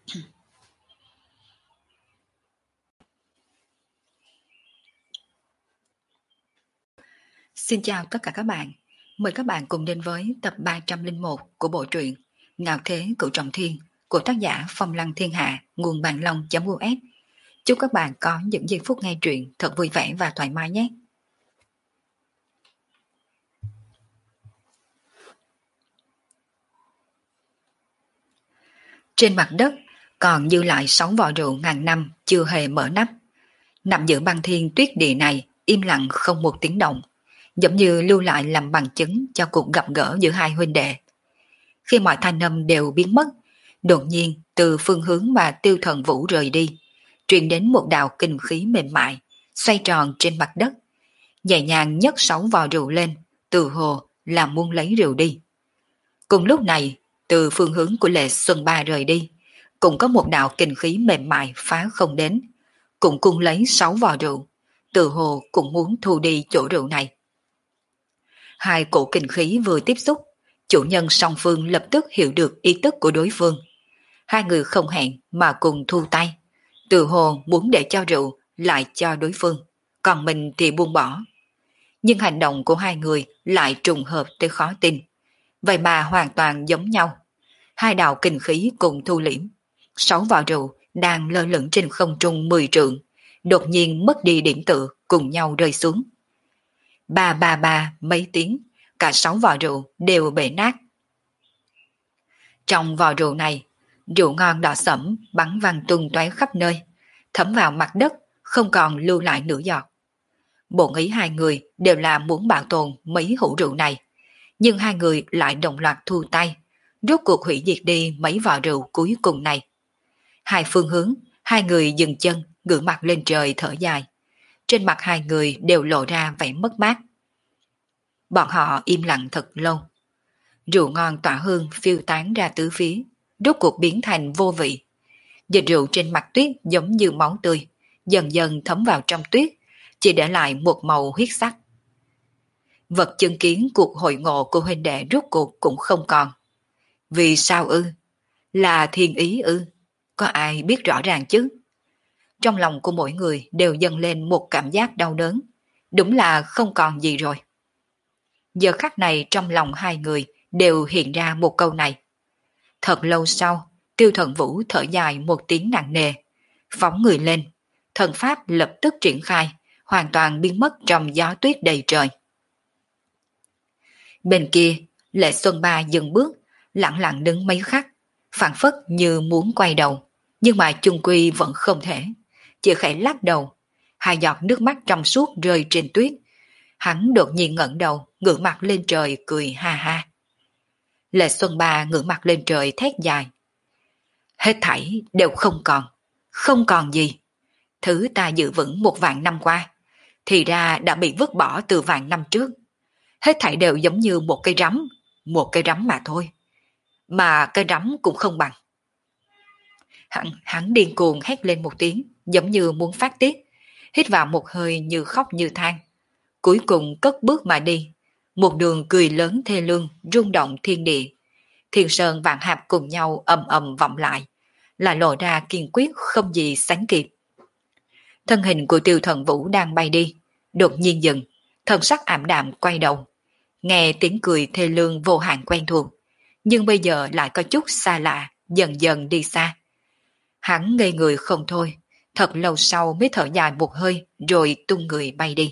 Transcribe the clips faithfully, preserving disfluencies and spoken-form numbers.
Xin chào tất cả các bạn. Mời các bạn cùng đến với tập ba trăm lẻ một của bộ truyện Ngạo Thế Cửu Trọng Thiên của tác giả Phong Lăng Thiên Hạ, nguồn bàn long.us. Chúc các bạn có những giây phút nghe truyện thật vui vẻ và thoải mái nhé. Trên mặt đất còn dư lại sáu vò rượu ngàn năm chưa hề mở nắp. Nằm giữa băng thiên tuyết địa này im lặng không một tiếng động, giống như lưu lại làm bằng chứng cho cuộc gặp gỡ giữa hai huynh đệ. Khi mọi thanh âm đều biến mất, đột nhiên từ phương hướng mà Tiêu Thần Vũ rời đi, truyền đến một đạo kinh khí mềm mại, xoay tròn trên mặt đất, nhẹ nhàng nhấc sáu vò rượu lên, từ hồ là muốn lấy rượu đi. Cùng lúc này, từ phương hướng của Lệ Xuân Ba rời đi, cũng có một đạo kinh khí mềm mại phá không đến, cũng cung lấy sáu vò rượu, từ hồ cũng muốn thu đi chỗ rượu này. Hai cổ kinh khí vừa tiếp xúc, chủ nhân song phương lập tức hiểu được ý tức của đối phương. Hai người không hẹn mà cùng thu tay, từ hồ muốn để cho rượu lại cho đối phương, còn mình thì buông bỏ. Nhưng hành động của hai người lại trùng hợp tới khó tin. Vậy mà hoàn toàn giống nhau. Hai đạo kinh khí cùng thu liễm. Sáu vò rượu đang lơ lửng trên không trung mười trượng, đột nhiên mất đi điểm tựa, cùng nhau rơi xuống. Ba ba ba mấy tiếng, cả sáu vò rượu đều bể nát. Trong vò rượu này, rượu ngon đỏ sẫm bắn văng tung tóe khắp nơi, thấm vào mặt đất, không còn lưu lại nửa giọt. Bổn ý hai người đều là muốn bảo tồn mấy hũ rượu này, nhưng hai người lại đồng loạt thu tay, rốt cuộc hủy diệt đi mấy vò rượu cuối cùng này. Hai phương hướng, hai người dừng chân, ngửa mặt lên trời thở dài. Trên mặt hai người đều lộ ra vẻ mất mát. Bọn họ im lặng thật lâu. Rượu ngon tỏa hương phiêu tán ra tứ phía, rốt cuộc biến thành vô vị. Dịch rượu trên mặt tuyết giống như máu tươi, dần dần thấm vào trong tuyết, chỉ để lại một màu huyết sắc. Vật chứng kiến cuộc hội ngộ của huynh đệ rốt cuộc cũng không còn. Vì sao ư? Là thiên ý ư? Có ai biết rõ ràng chứ? Trong lòng của mỗi người đều dâng lên một cảm giác đau đớn. Đúng là không còn gì rồi. Giờ khắc này trong lòng hai người đều hiện ra một câu này. Thật lâu sau, Tiêu Thần Vũ thở dài một tiếng nặng nề, phóng người lên, thần pháp lập tức triển khai, hoàn toàn biến mất trong gió tuyết đầy trời. Bên kia, Lệ Xuân Ba dừng bước, lặng lặng đứng mấy khắc, phảng phất như muốn quay đầu, nhưng mà chung quy vẫn không thể, chỉ khẽ lắc đầu, hai giọt nước mắt trong suốt rơi trên tuyết. Hắn đột nhiên ngẩng đầu, ngửa mặt lên trời cười ha ha. Lệ Xuân Ba ngửa mặt lên trời thét dài. Hết thảy đều không còn, không còn gì. Thứ ta giữ vững một vạn năm qua, thì ra đã bị vứt bỏ từ vạn năm trước. Hết thảy đều giống như một cây rắm, một cây rắm mà thôi. Mà cây rắm cũng không bằng. Hắn, hắn điên cuồng hét lên một tiếng, giống như muốn phát tiết, hít vào một hơi như khóc như than. Cuối cùng cất bước mà đi, một đường cười lớn thê lương, rung động thiên địa. Thiên sơn vạn hạp cùng nhau ầm ầm vọng lại, là lộ ra kiên quyết không gì sánh kịp. Thân hình của Tiêu Thần Vũ đang bay đi, đột nhiên dừng, thần sắc ảm đạm quay đầu. Nghe tiếng cười thê lương vô hạn quen thuộc, nhưng bây giờ lại có chút xa lạ, dần dần đi xa. Hắn ngây người không thôi, thật lâu sau mới thở dài một hơi rồi tung người bay đi.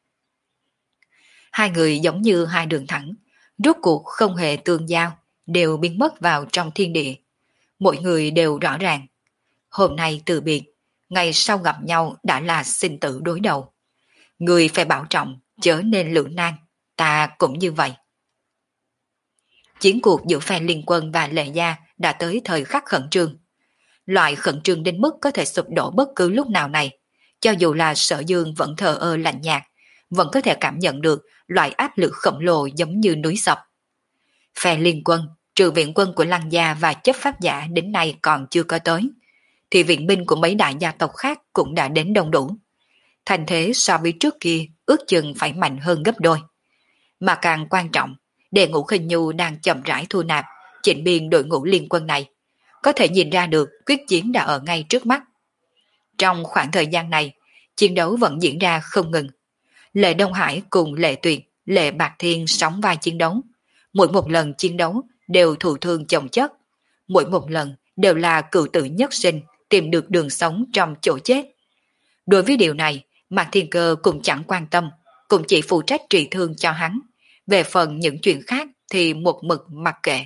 Hai người giống như hai đường thẳng, rốt cuộc không hề tương giao, đều biến mất vào trong thiên địa. Mỗi người đều rõ ràng. Hôm nay từ biệt, ngày sau gặp nhau đã là sinh tử đối đầu. Người phải bảo trọng, chớ nên lưỡng nan, ta cũng như vậy. Chiến cuộc giữa phe Liên Quân và Lệ Gia đã tới thời khắc khẩn trương. Loại khẩn trương đến mức có thể sụp đổ bất cứ lúc nào này, cho dù là Sở Dương vẫn thờ ơ lạnh nhạt, vẫn có thể cảm nhận được loại áp lực khổng lồ giống như núi sập. Phe Liên Quân, trừ viện quân của Lăng Gia và chấp pháp giả đến nay còn chưa có tới, thì viện binh của mấy đại gia tộc khác cũng đã đến đông đủ. Thành thế so với trước kia ước chừng phải mạnh hơn gấp đôi. Mà càng quan trọng, Đệ Ngũ Khinh Nhu đang chậm rãi thu nạp, chỉnh biên đội ngũ liên quân này, có thể nhìn ra được quyết chiến đã ở ngay trước mắt. Trong khoảng thời gian này, chiến đấu vẫn diễn ra không ngừng. Lệ Đông Hải cùng Lệ Tuyệt, Lệ Bạc Thiên sóng vai chiến đấu. Mỗi một lần chiến đấu đều thụ thương chồng chất. Mỗi một lần đều là cựu tử nhất sinh tìm được đường sống trong chỗ chết. Đối với điều này, Mạc Thiên Cơ cũng chẳng quan tâm, cũng chỉ phụ trách trị thương cho hắn. Về phần những chuyện khác thì một mực mặc kệ.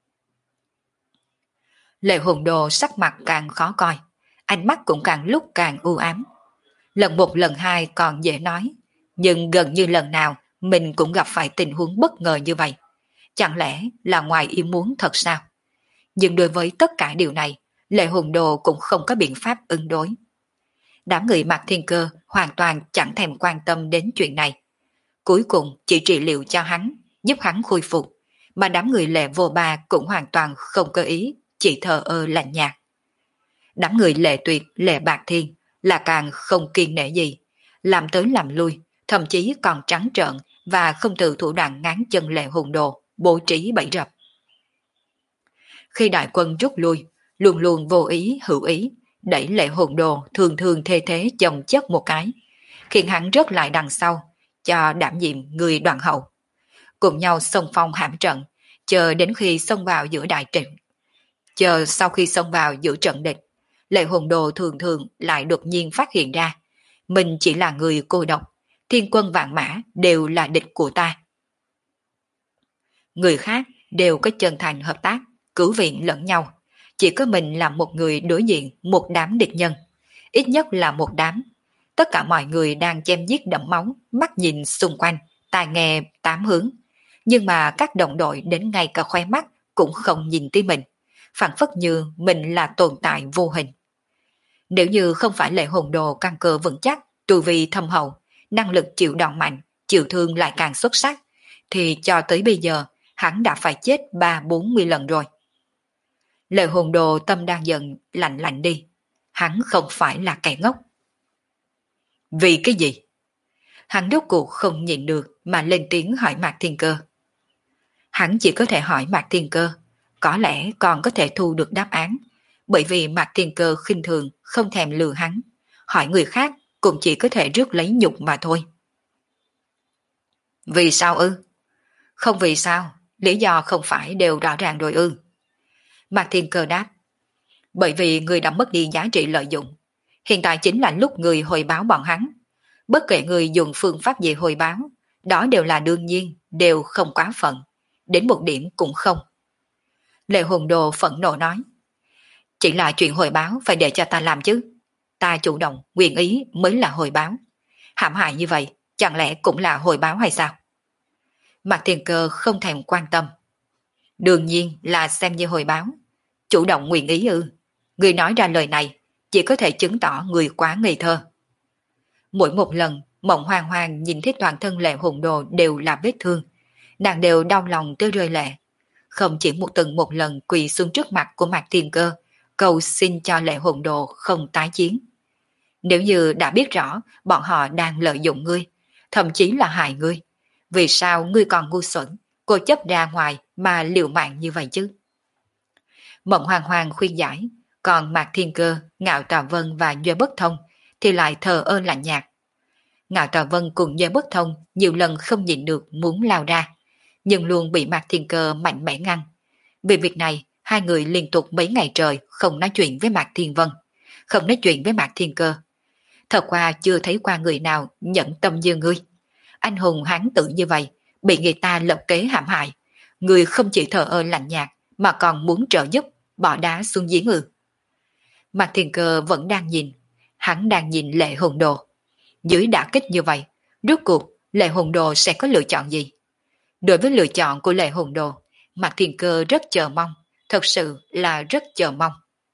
Lệ Hùng Đồ sắc mặt càng khó coi, ánh mắt cũng càng lúc càng u ám. Lần một lần hai còn dễ nói, nhưng gần như lần nào mình cũng gặp phải tình huống bất ngờ như vậy. Chẳng lẽ là ngoài ý muốn thật sao? Nhưng đối với tất cả điều này, Lệ Hùng Đồ cũng không có biện pháp ứng đối. Đám người Mạc Thiên Cơ hoàn toàn chẳng thèm quan tâm đến chuyện này. Cuối cùng chỉ trị liệu cho hắn, giúp hắn khôi phục, mà đám người Lệ Vô Ba cũng hoàn toàn không có ý, chỉ thờ ơ lạnh nhạt. Đám người Lệ Tuyệt, Lệ Bạc Thiên là càng không kiên nể gì, làm tới làm lui, thậm chí còn trắng trợn và không từ thủ đoạn ngán chân Lệ Hùng Đồ, bố trí bẫy rập. Khi đại quân rút lui, luôn luôn vô ý hữu ý, đẩy Lệ Hùng Đồ thường thường thê thế chồng chất một cái, khiến hắn rớt lại đằng sau, cho đảm nhiệm người đoàn hậu. Cùng nhau xông phong hãm trận, chờ đến khi xông vào giữa đại trận. Chờ sau khi xông vào giữa trận địch, Lệ Hùng Đồ thường thường lại đột nhiên phát hiện ra, mình chỉ là người cô độc, thiên quân vạn mã đều là địch của ta. Người khác đều có chân thành hợp tác, cứu viện lẫn nhau, chỉ có mình là một người đối diện một đám địch nhân, ít nhất là một đám. Tất cả mọi người đang chém giết đẫm máu, mắt nhìn xung quanh, tai nghe tám hướng, nhưng mà các đồng đội đến ngay cả khóe mắt cũng không nhìn tới mình, phảng phất như mình là tồn tại vô hình. Nếu như không phải Lệ Hùng Đồ căn cơ vững chắc, tu vi thâm hậu, năng lực chịu đòn mạnh, chịu thương lại càng xuất sắc, thì cho tới bây giờ hắn đã phải chết ba bốn mươi lần rồi. Lệ Hùng Đồ tâm đang dần lạnh lạnh đi, hắn không phải là kẻ ngốc. Vì cái gì? Hắn rốt cuộc không nhịn được mà lên tiếng hỏi Mạc Thiên Cơ. Hắn chỉ có thể hỏi Mạc Thiên Cơ, có lẽ còn có thể thu được đáp án, bởi vì Mạc Thiên Cơ khinh thường không thèm lừa hắn, hỏi người khác cũng chỉ có thể rước lấy nhục mà thôi. Vì sao ư? Không vì sao, lý do không phải đều rõ ràng rồi ư? Mạc Thiên Cơ đáp, bởi vì người đã mất đi giá trị lợi dụng, hiện tại chính là lúc người hồi báo bọn hắn. Bất kể người dùng phương pháp gì hồi báo, đó đều là đương nhiên, đều không quá phận, đến một điểm cũng không. Lệ Hùng Đồ phẫn nộ nói, chỉ là chuyện hồi báo phải để cho ta làm chứ. Ta chủ động, nguyện ý mới là hồi báo. Hãm hại như vậy, chẳng lẽ cũng là hồi báo hay sao? Mạc Thiên Cơ không thèm quan tâm. Đương nhiên là xem như hồi báo. Chủ động nguyện ý ư? Người nói ra lời này, chỉ có thể chứng tỏ người quá ngây thơ. Mỗi một lần, Mộng Hoàng Hoàng nhìn thấy toàn thân Lệ Hùng Đồ đều là vết thương, nàng đều đau lòng tới rơi lệ. Không chỉ một từng một lần quỳ xuống trước mặt của Mạc Thiên Cơ, cầu xin cho Lệ Hùng Đồ không tái chiến. Nếu như đã biết rõ bọn họ đang lợi dụng ngươi, thậm chí là hại ngươi, vì sao ngươi còn ngu xuẩn, cô chấp ra ngoài mà liều mạng như vậy chứ? Mộng Hoàng Hoàng khuyên giải, còn Mạc Thiên Cơ, Ngạo Tà Vân và Duy Bất Thông thì lại thờ ơ lạnh nhạt. Ngạo Tà Vân cùng Duy Bất Thông nhiều lần không nhịn được muốn lao ra, nhưng luôn bị Mạc Thiên Cơ mạnh mẽ ngăn. Vì việc này, hai người liên tục mấy ngày trời không nói chuyện với Mạc Thiên Vân, không nói chuyện với Mạc Thiên Cơ. Thật qua chưa thấy qua người nào nhẫn tâm như ngươi. Anh hùng hán tử như vậy, bị người ta lập kế hãm hại. Ngươi không chỉ thờ ơ lạnh nhạt, mà còn muốn trợ giúp, bỏ đá xuống giếng ư? Mạc Thiên Cơ vẫn đang nhìn, hắn đang nhìn Lệ Hùng Đồ. Dưới đả kích như vậy, rốt cuộc Lệ Hùng Đồ sẽ có lựa chọn gì? Đối với lựa chọn của Lệ Hùng Đồ, Mạc Thiên Cơ rất chờ mong, thật sự là rất chờ mong.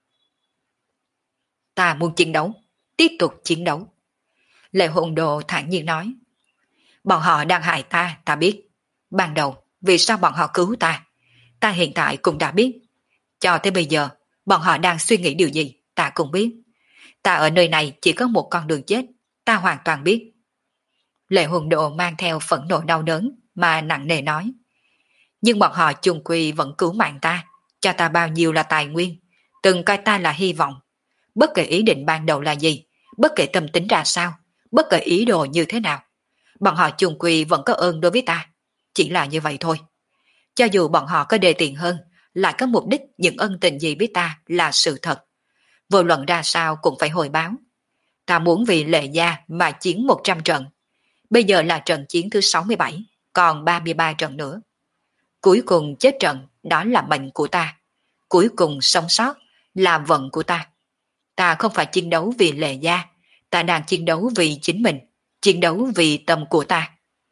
Ta muốn chiến đấu, tiếp tục chiến đấu. Lệ Hùng Đồ thản nhiên nói. Bọn họ đang hại ta, ta biết. Ban đầu, vì sao bọn họ cứu ta? Ta hiện tại cũng đã biết. Cho tới bây giờ, bọn họ đang suy nghĩ điều gì, ta cũng biết. Ta ở nơi này chỉ có một con đường chết, ta hoàn toàn biết. Lệ Hùng Đồ mang theo phẫn nộ đau đớn mà nặng nề nói. Nhưng bọn họ chung quy vẫn cứu mạng ta, cho ta bao nhiêu là tài nguyên. từng coi ta là hy vọng. Bất kể ý định ban đầu là gì, bất kể tâm tính ra sao, bất kể ý đồ như thế nào, bọn họ chung quy vẫn có ơn đối với ta. Chỉ là như vậy thôi. Cho dù bọn họ có đề tiền hơn, lại có mục đích những ân tình gì với ta là sự thật. Vô luận ra sao cũng phải hồi báo. Ta muốn vì Lệ Gia mà chiến một trăm trận. Bây giờ là trận chiến thứ sáu mươi bảy, còn ba mươi ba trận nữa. Cuối cùng chết trận, đó là mệnh của ta. Cuối cùng sống sót là vận của ta. Ta không phải chiến đấu vì Lệ Gia, ta đang chiến đấu vì chính mình, chiến đấu vì tâm của ta.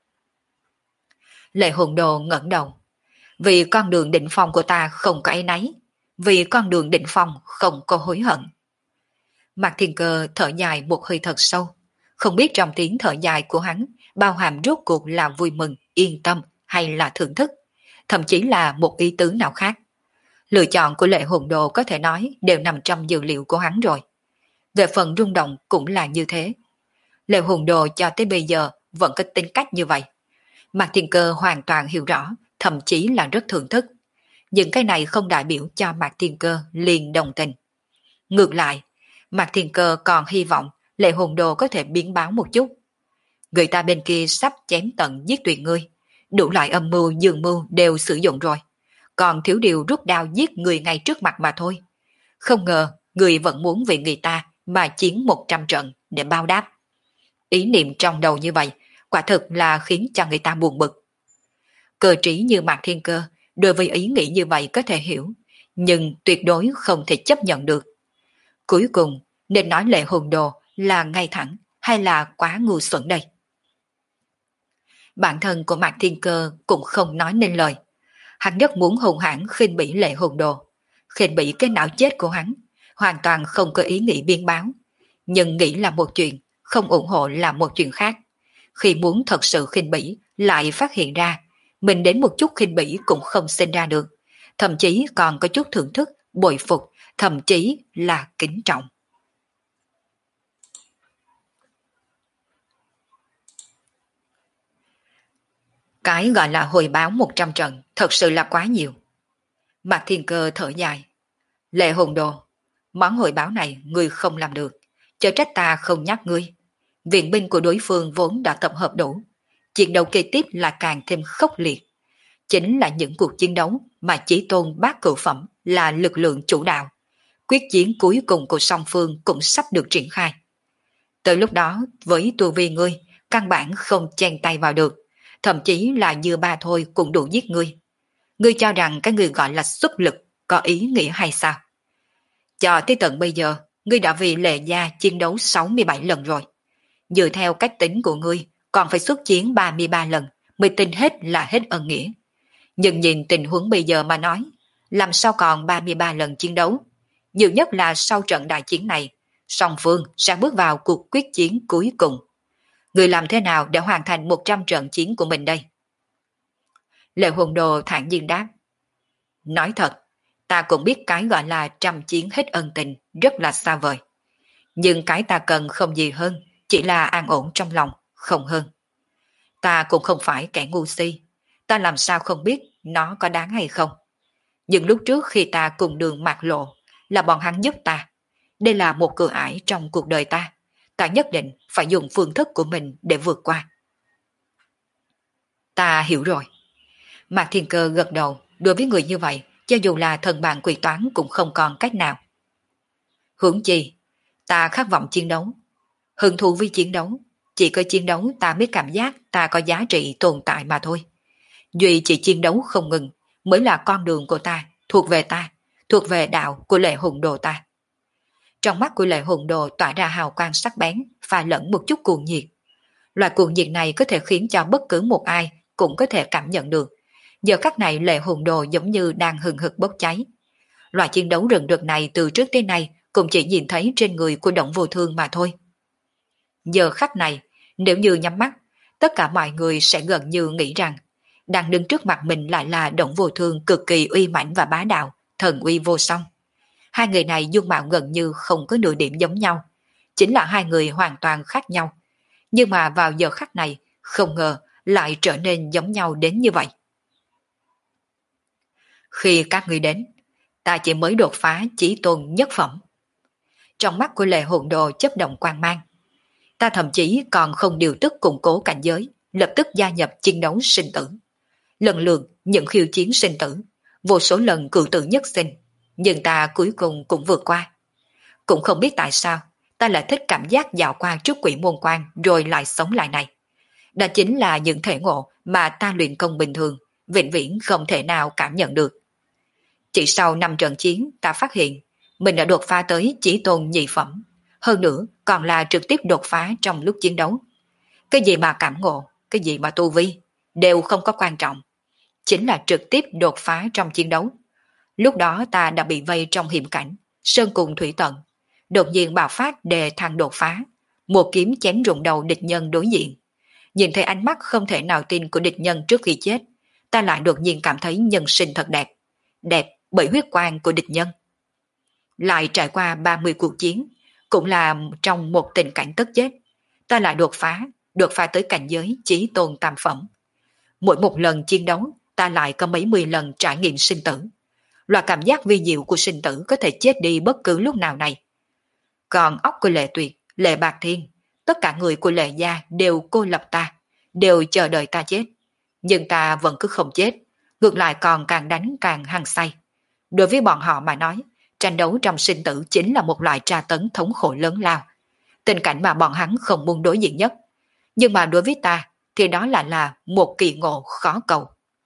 Lệ Hùng Đồ ngẩng đầu. Vì con đường định phong của ta không có áy náy, vì con đường định phong không có hối hận. Mạc Thiên Cơ thở dài một hơi thật sâu, không biết trong tiếng thở dài của hắn bao hàm rốt cuộc là vui mừng, yên tâm hay là thưởng thức, thậm chí là một ý tứ nào khác. Lựa chọn của Lệ Hùng Đồ có thể nói đều nằm trong dữ liệu của hắn rồi. Về phần rung động cũng là như thế. Lệ Hùng Đồ cho tới bây giờ vẫn có tính cách như vậy. Mạc Thiên Cơ hoàn toàn hiểu rõ, thậm chí là rất thưởng thức. Nhưng cái này không đại biểu cho Mạc Thiên Cơ liền đồng tình. Ngược lại, Mạc Thiên Cơ còn hy vọng Lệ Hùng Đồ có thể biến báo một chút. Người ta bên kia sắp chém tận giết tuyệt ngươi, đủ loại âm mưu dương mưu đều sử dụng rồi, còn thiếu điều rút đao giết người ngay trước mặt mà thôi. Không ngờ người vẫn muốn vì người ta mà chiến một trăm trận để bao đáp. Ý niệm trong đầu như vậy quả thực là khiến cho người ta buồn bực. Cơ trí như Mạc Thiên Cơ đối với ý nghĩ như vậy có thể hiểu, nhưng tuyệt đối không thể chấp nhận được. Cuối cùng nên nói Lệ Hùng Đồ là ngay thẳng hay là quá ngu xuẩn đây? Bản thân của Mạc Thiên Cơ cũng không nói nên lời. Hắn rất muốn hùng hãn khinh bỉ Lệ Hùng Đồ, khinh bỉ cái não chết của hắn, hoàn toàn không có ý nghĩ biên báo. Nhưng nghĩ là một chuyện, không ủng hộ là một chuyện khác. Khi muốn thật sự khinh bỉ, lại phát hiện ra mình đến một chút khinh bỉ cũng không sinh ra được, thậm chí còn có chút thưởng thức, bội phục, thậm chí là kính trọng. Cái gọi là hồi báo một trăm trận thật sự là quá nhiều. Mạc Thiên Cơ thở dài. Lệ Hùng Đồ, món hồi báo này ngươi không làm được, chớ trách ta không nhắc ngươi. Viện binh của đối phương vốn đã tập hợp đủ, chiến đấu kế tiếp là càng thêm khốc liệt. Chính là những cuộc chiến đấu mà Chí Tôn Bát Cửu Phẩm là lực lượng chủ đạo. Quyết chiến cuối cùng của song phương cũng sắp được triển khai. Tới lúc đó, với tu vi ngươi, căn bản không chen tay vào được, thậm chí là dưa ba thôi cũng đủ giết ngươi. Ngươi cho rằng cái người gọi là xuất lực có ý nghĩa hay sao? Cho tới tận bây giờ, ngươi đã vì Lệ Gia chiến đấu sáu mươi bảy lần rồi. Dựa theo cách tính của ngươi, còn phải xuất chiến ba mươi ba lần mới tin hết là hết ân nghĩa. Nhưng nhìn tình huống bây giờ mà nói, làm sao còn ba mươi ba lần chiến đấu? Nhiều nhất là sau trận đại chiến này, song phương sẽ bước vào cuộc quyết chiến cuối cùng. Người làm thế nào để hoàn thành một trăm trận chiến của mình đây? Lệ Hùng Đồ thản nhiên đáp. Nói thật, ta cũng biết cái gọi là trăm chiến hết ân tình rất là xa vời. Nhưng cái ta cần không gì hơn, chỉ là an ổn trong lòng, không hơn. Ta cũng không phải kẻ ngu si, ta làm sao không biết nó có đáng hay không. Nhưng lúc trước khi ta cùng đường mạc lộ, là bọn hắn giúp ta. Đây là một cửa ải trong cuộc đời ta. Ta nhất định phải dùng phương thức của mình để vượt qua. Ta hiểu rồi. Mạc Thiên Cơ gật đầu, đối với người như vậy, cho dù là thần bạn quỷ toán cũng không còn cách nào. Huống chi, ta khát vọng chiến đấu. Hứng thú với chiến đấu, chỉ có chiến đấu ta mới cảm giác ta có giá trị tồn tại mà thôi. Duy chỉ chiến đấu không ngừng mới là con đường của ta, thuộc về ta, thuộc về đạo của Lệ Hùng Đồ ta. Trong mắt của Lệ Hùng Đồ tỏa ra hào quang sắc bén, pha lẫn một chút cuồng nhiệt. Loại cuồng nhiệt này có thể khiến cho bất cứ một ai cũng có thể cảm nhận được. Giờ khắc này Lệ Hùng Đồ giống như đang hừng hực bốc cháy. Loại chiến đấu rừng rực này từ trước tới nay cũng chỉ nhìn thấy trên người của Đổng Vô Thương mà thôi. Giờ khắc này, nếu như nhắm mắt, tất cả mọi người sẽ gần như nghĩ rằng đang đứng trước mặt mình lại là Đổng Vô Thương cực kỳ uy mãnh và bá đạo, thần uy vô song. Hai người này dung mạo gần như không có nửa điểm giống nhau, chính là hai người hoàn toàn khác nhau. Nhưng mà vào giờ khắc này, không ngờ lại trở nên giống nhau đến như vậy. Khi các người đến, ta chỉ mới đột phá chí tôn nhất phẩm. Trong mắt của Lệ Hồn Đồ chấp động quang mang. Ta thậm chí còn không điều tức củng cố cảnh giới, lập tức gia nhập chiến đấu sinh tử. Lần lượt những khiêu chiến sinh tử, vô số lần cự tử nhất sinh, nhưng ta cuối cùng cũng vượt qua. Cũng không biết tại sao, ta lại thích cảm giác dạo qua trước quỷ môn quan rồi lại sống lại này. Đó chính là những thể ngộ mà ta luyện công bình thường, vĩnh viễn không thể nào cảm nhận được. Chỉ sau năm trận chiến, ta phát hiện mình đã đột phá tới chỉ tôn nhị phẩm, hơn nữa còn là trực tiếp đột phá trong lúc chiến đấu. Cái gì mà cảm ngộ, cái gì mà tu vi, đều không có quan trọng. Chính là trực tiếp đột phá trong chiến đấu. Lúc đó ta đã bị vây trong hiểm cảnh, sơn cùng thủy tận. Đột nhiên bạo phát đề thăng đột phá, một kiếm chém rụng đầu địch nhân đối diện. Nhìn thấy ánh mắt không thể nào tin của địch nhân trước khi chết, ta lại đột nhiên cảm thấy nhân sinh thật đẹp. Đẹp bởi huyết quang của địch nhân. Lại trải qua ba mươi cuộc chiến, cũng là trong một tình cảnh tất chết, ta lại đột phá, đột phá tới cảnh giới chí tôn tam phẩm. Mỗi một lần chiến đấu, ta lại có mấy mươi lần trải nghiệm sinh tử. Loại cảm giác vi diệu của sinh tử có thể chết đi bất cứ lúc nào này. Còn óc của Lệ Tuyệt, Lệ Bạc Thiên, tất cả người của Lệ gia đều cô lập ta, đều chờ đợi ta chết. Nhưng ta vẫn cứ không chết, ngược lại còn càng đánh càng hăng say. Đối với bọn họ mà nói, tranh đấu trong sinh tử chính là một loại tra tấn thống khổ lớn lao. Tình cảnh mà bọn hắn không muốn đối diện nhất. Nhưng mà đối với ta, thì đó lại là một kỳ ngộ khó cầu.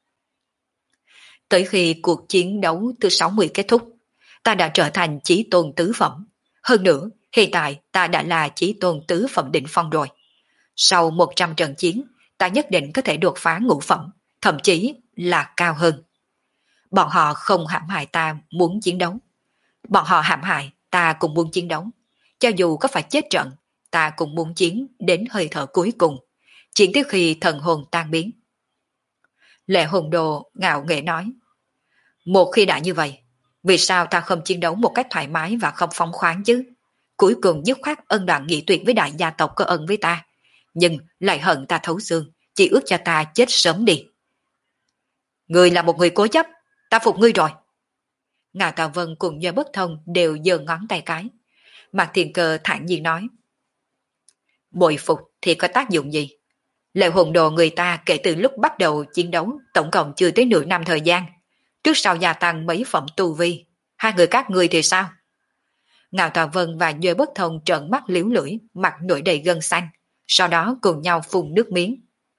Tới khi cuộc chiến đấu thứ sáu mươi kết thúc, ta đã trở thành chí tôn tứ phẩm. Hơn nữa, hiện tại ta đã là chí tôn tứ phẩm đỉnh phong rồi. Sau một trăm trận chiến, ta nhất định có thể đột phá ngũ phẩm, thậm chí là cao hơn. Bọn họ không hãm hại ta muốn chiến đấu. Bọn họ hãm hại ta cũng muốn chiến đấu. Cho dù có phải chết trận, ta cũng muốn chiến đến hơi thở cuối cùng. Chiến tới khi thần hồn tan biến. Lệ Hồn Đồ ngạo nghễ nói. Một khi đã như vậy, vì sao ta không chiến đấu một cách thoải mái và không phóng khoáng chứ? Cuối cùng dứt khoát ân đoạn nghị tuyệt với đại gia tộc có ân với ta. Nhưng lại hận ta thấu xương, chỉ ước cho ta chết sớm đi. Ngươi là một người cố chấp, ta phục ngươi rồi. Ngạo Tào Vân cùng Nhơ Bất Thông đều giơ ngón tay cái. Mạc Thiên Cơ thản nhiên nói. Bội phục thì có tác dụng gì? Lệ Hồn Đồ người ta kể từ lúc bắt đầu chiến đấu tổng cộng chưa tới nửa năm thời gian. Trước sau gia tăng mấy phẩm tu vi. Hai người các ngươi thì sao? Ngạo Tào Vân và Nhơ Bất Thông trợn mắt liếu lưỡi, mặt nổi đầy gân xanh. Sau đó cùng nhau phun nước miếng.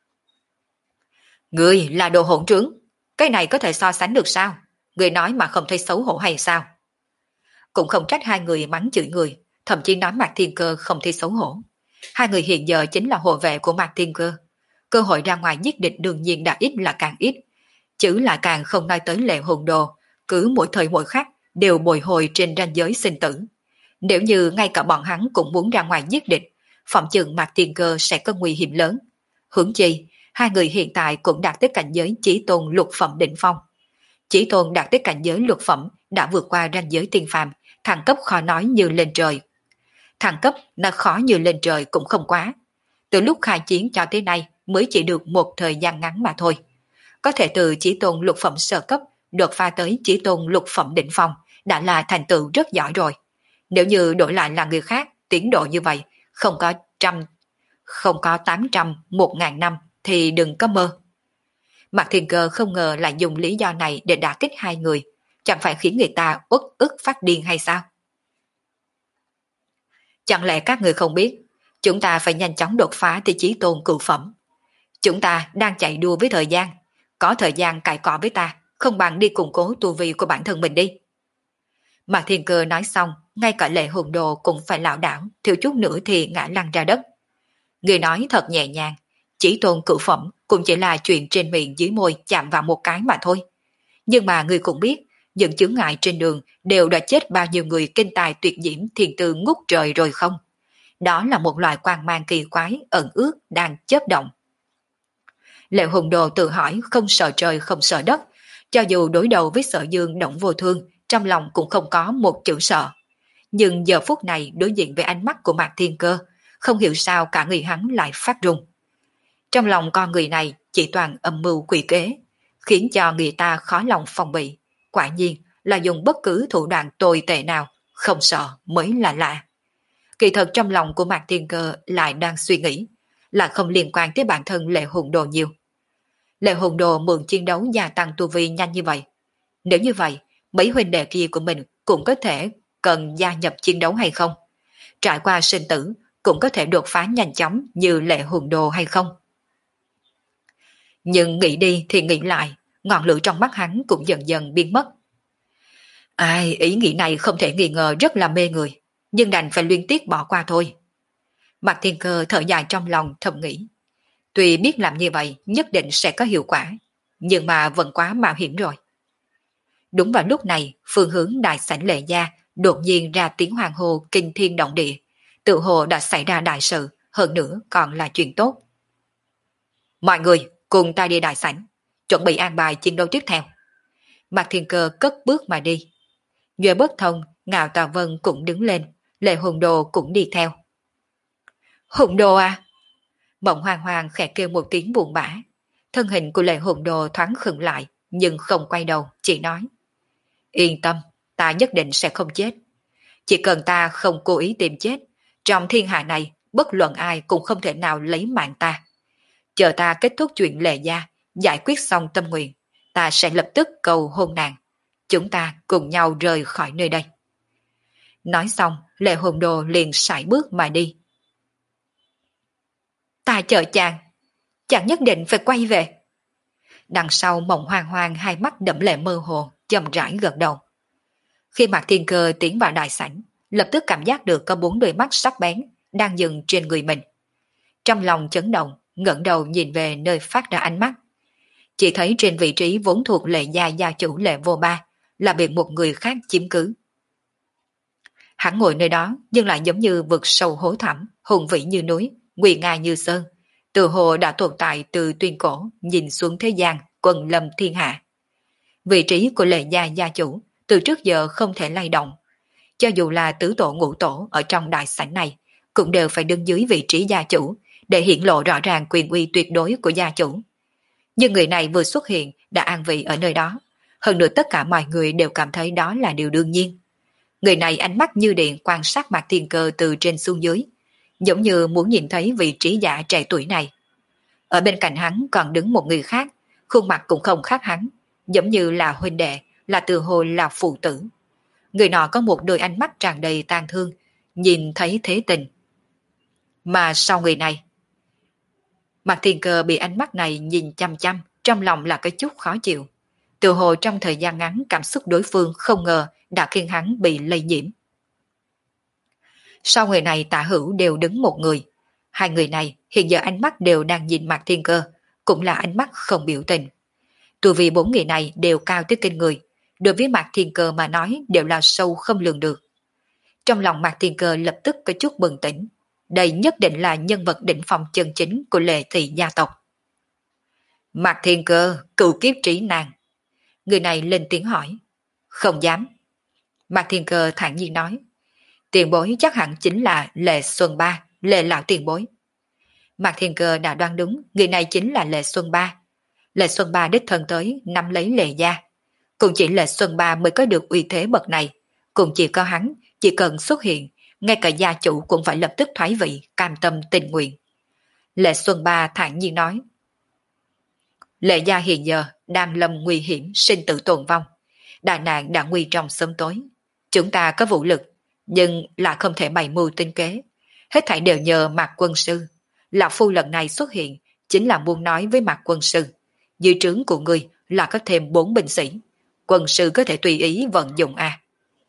Ngươi là đồ hỗn trướng. Cái này có thể so sánh được sao? Người nói mà không thấy xấu hổ hay sao? Cũng không trách hai người mắng chửi người, thậm chí nói Mạc Thiên Cơ không thấy xấu hổ. Hai người hiện giờ chính là hộ vệ của Mạc Thiên Cơ. Cơ hội ra ngoài giết địch đương nhiên đã ít là càng ít. Chứ lại càng không nói tới Lệ Hồn Đồ, cứ mỗi thời mỗi khắc đều bồi hồi trên ranh giới sinh tử. Nếu như ngay cả bọn hắn cũng muốn ra ngoài giết địch, phòng chừng Mạc Thiên Cơ sẽ có nguy hiểm lớn. Huống chi, hai người hiện tại cũng đạt tới cảnh giới chí tôn lục phẩm đỉnh phong. Chí tôn đạt tới cảnh giới lục phẩm đã vượt qua ranh giới tiên phàm, thăng cấp khó nói như lên trời. Thăng cấp nó khó như lên trời cũng không quá. Từ lúc khai chiến cho tới nay mới chỉ được một thời gian ngắn mà thôi. Có thể từ chí tôn lục phẩm sơ cấp đột phá tới chí tôn lục phẩm đỉnh phong đã là thành tựu rất giỏi rồi. Nếu như đổi lại là người khác, tiến độ như vậy, không có trăm, không có tám trăm, một ngàn năm thì đừng có mơ. Mạc Thiên Cơ không ngờ lại dùng lý do này để đả kích hai người, chẳng phải khiến người ta uất ức phát điên hay sao? Chẳng lẽ các người không biết, chúng ta phải nhanh chóng đột phá tới chí tôn cửu phẩm. Chúng ta đang chạy đua với thời gian, có thời gian cãi cọ với ta, không bằng đi củng cố tu vi của bản thân mình đi. Mạc Thiên Cơ nói xong, ngay cả Lệ Hồn Đồ cũng phải lảo đảo, thiếu chút nữa thì ngã lăn ra đất. Người nói thật nhẹ nhàng, chí tôn cửu phẩm cũng chỉ là chuyện trên miệng dưới môi chạm vào một cái mà thôi. Nhưng mà người cũng biết, những chướng ngại trên đường đều đã chết bao nhiêu người kinh tài tuyệt diễm thiền tư ngút trời rồi không? Đó là một loại quang mang kỳ quái ẩn ước đang chớp động. Lệ Hồn Đồ tự hỏi không sợ trời không sợ đất, cho dù đối đầu với Sở Dương Động Vô Thương, trong lòng cũng không có một chữ sợ. Nhưng giờ phút này đối diện với ánh mắt của Mạc Thiên Cơ, không hiểu sao cả người hắn lại phát run. Trong lòng con người này chỉ toàn âm mưu quỷ kế, khiến cho người ta khó lòng phòng bị. Quả nhiên là dùng bất cứ thủ đoạn tồi tệ nào, không sợ mới là lạ. Kỳ thật trong lòng của Mạc Thiên Cơ lại đang suy nghĩ, là không liên quan tới bản thân Lệ Hùng Đồ nhiều. Lệ Hùng Đồ mượn chiến đấu gia tăng tu vi nhanh như vậy. Nếu như vậy, mấy huynh đệ kia của mình cũng có thể cần gia nhập chiến đấu hay không? Trải qua sinh tử, cũng có thể đột phá nhanh chóng như Lệ Hùng Đồ hay không? Nhưng nghĩ đi thì nghĩ lại, ngọn lửa trong mắt hắn cũng dần dần biến mất. Ai, ý nghĩ này không thể nghi ngờ rất là mê người, nhưng đành phải liên tiếp bỏ qua thôi. Mạc Thiên Cơ thở dài trong lòng thầm nghĩ. Tuy biết làm như vậy nhất định sẽ có hiệu quả, nhưng mà vẫn quá mạo hiểm rồi. Đúng vào lúc này, phương hướng đại sảnh Lệ gia đột nhiên ra tiếng hoàng hô kinh thiên động địa, tự hồ đã xảy ra đại sự, hơn nữa còn là chuyện tốt. Mọi người cùng ta đi đại sảnh, chuẩn bị an bài chiến đấu tiếp theo. Mạc Thiên Cơ cất bước mà đi. Duệ Bất Thông, Ngạo Tà Vân cũng đứng lên, Lệ Hùng Đồ cũng đi theo. Hùng Đồ à? Mộng Hoàng Hoàng khẽ kêu một tiếng buồn bã. Thân hình của Lệ Hùng Đồ thoáng khựng lại, nhưng không quay đầu, chỉ nói. Yên tâm, ta nhất định sẽ không chết. Chỉ cần ta không cố ý tìm chết, trong thiên hạ này, bất luận ai cũng không thể nào lấy mạng ta. Chờ ta kết thúc chuyện Lệ gia, giải quyết xong tâm nguyện, ta sẽ lập tức cầu hôn nàng. Chúng ta cùng nhau rời khỏi nơi đây. Nói xong, Lệ Hùng Đồ liền sải bước mà đi. Ta chờ chàng, chàng nhất định phải quay về. Đằng sau Mộng Hoàng Hoàng hai mắt đẫm lệ mơ hồ, chậm rãi gật đầu. Khi Mạc Thiên Cơ tiến vào đại sảnh, lập tức cảm giác được có bốn đôi mắt sắc bén đang dừng trên người mình. Trong lòng chấn động, ngẩng đầu nhìn về nơi phát ra ánh mắt. Chỉ thấy trên vị trí vốn thuộc Lệ gia gia chủ Lệ Vô Ba là bị một người khác chiếm cứ. Hắn ngồi nơi đó nhưng lại giống như vực sâu hối thẳm, hùng vĩ như núi, nguy nga như sơn, từ hồ đã tồn tại từ tuyên cổ, nhìn xuống thế gian, quần lâm thiên hạ. Vị trí của Lệ gia gia chủ từ trước giờ không thể lay động, cho dù là tứ tổ ngũ tổ ở trong đại sảnh này cũng đều phải đứng dưới vị trí gia chủ để hiện lộ rõ ràng quyền uy tuyệt đối của gia chủ. Nhưng người này vừa xuất hiện đã an vị ở nơi đó, hơn nữa tất cả mọi người đều cảm thấy đó là điều đương nhiên. Người này ánh mắt như điện quan sát Mạc Thiên Cơ từ trên xuống dưới, giống như muốn nhìn thấy vị trí giả trẻ tuổi này. Ở bên cạnh hắn còn đứng một người khác, khuôn mặt cũng không khác hắn, giống như là huynh đệ, là từ hồi là phụ tử. Người nọ có một đôi ánh mắt tràn đầy tang thương, nhìn thấy thế tình. Mà sau người này, Mạc Thiên Cơ bị ánh mắt này nhìn chăm chăm, trong lòng là cái chút khó chịu. Từ hồ trong thời gian ngắn cảm xúc đối phương không ngờ đã khiến hắn bị lây nhiễm. Sau người này Tạ Hữu đều đứng một người. Hai người này hiện giờ ánh mắt đều đang nhìn Mạc Thiên Cơ, cũng là ánh mắt không biểu tình. Tu vì bốn người này đều cao tới kinh người, đối với Mạc Thiên Cơ mà nói đều là sâu không lường được. Trong lòng Mạc Thiên Cơ lập tức có chút bừng tỉnh. Đây nhất định là nhân vật đỉnh phong chân chính của Lệ thị gia tộc. Mạc Thiên Cơ, cựu kiếp trí nàng. Người này lên tiếng hỏi. Không dám. Mạc Thiên Cơ thản nhiên nói. Tiền bối chắc hẳn chính là Lệ Xuân Ba, Lệ lão tiền bối. Mạc Thiên Cơ đã đoán đúng, người này chính là Lệ Xuân Ba. Lệ Xuân Ba đích thân tới nắm lấy Lệ gia. Cũng chỉ Lệ Xuân Ba mới có được uy thế bậc này. Cũng chỉ có hắn, chỉ cần xuất hiện, ngay cả gia chủ cũng phải lập tức thoái vị, cam tâm tình nguyện. Lệ Xuân Ba thản nhiên nói. Lệ gia hiện giờ đang lâm nguy hiểm sinh tử tồn vong. Đại nạn đã nguy trong sớm tối. Chúng ta có vũ lực, nhưng lại không thể bày mưu tinh kế. Hết thảy đều nhờ Mạc quân sư. Lão phu lần này xuất hiện chính là muốn nói với Mạc quân sư. Dưới trướng của ngươi là có thêm bốn binh sĩ. Quân sư có thể tùy ý vận dụng a.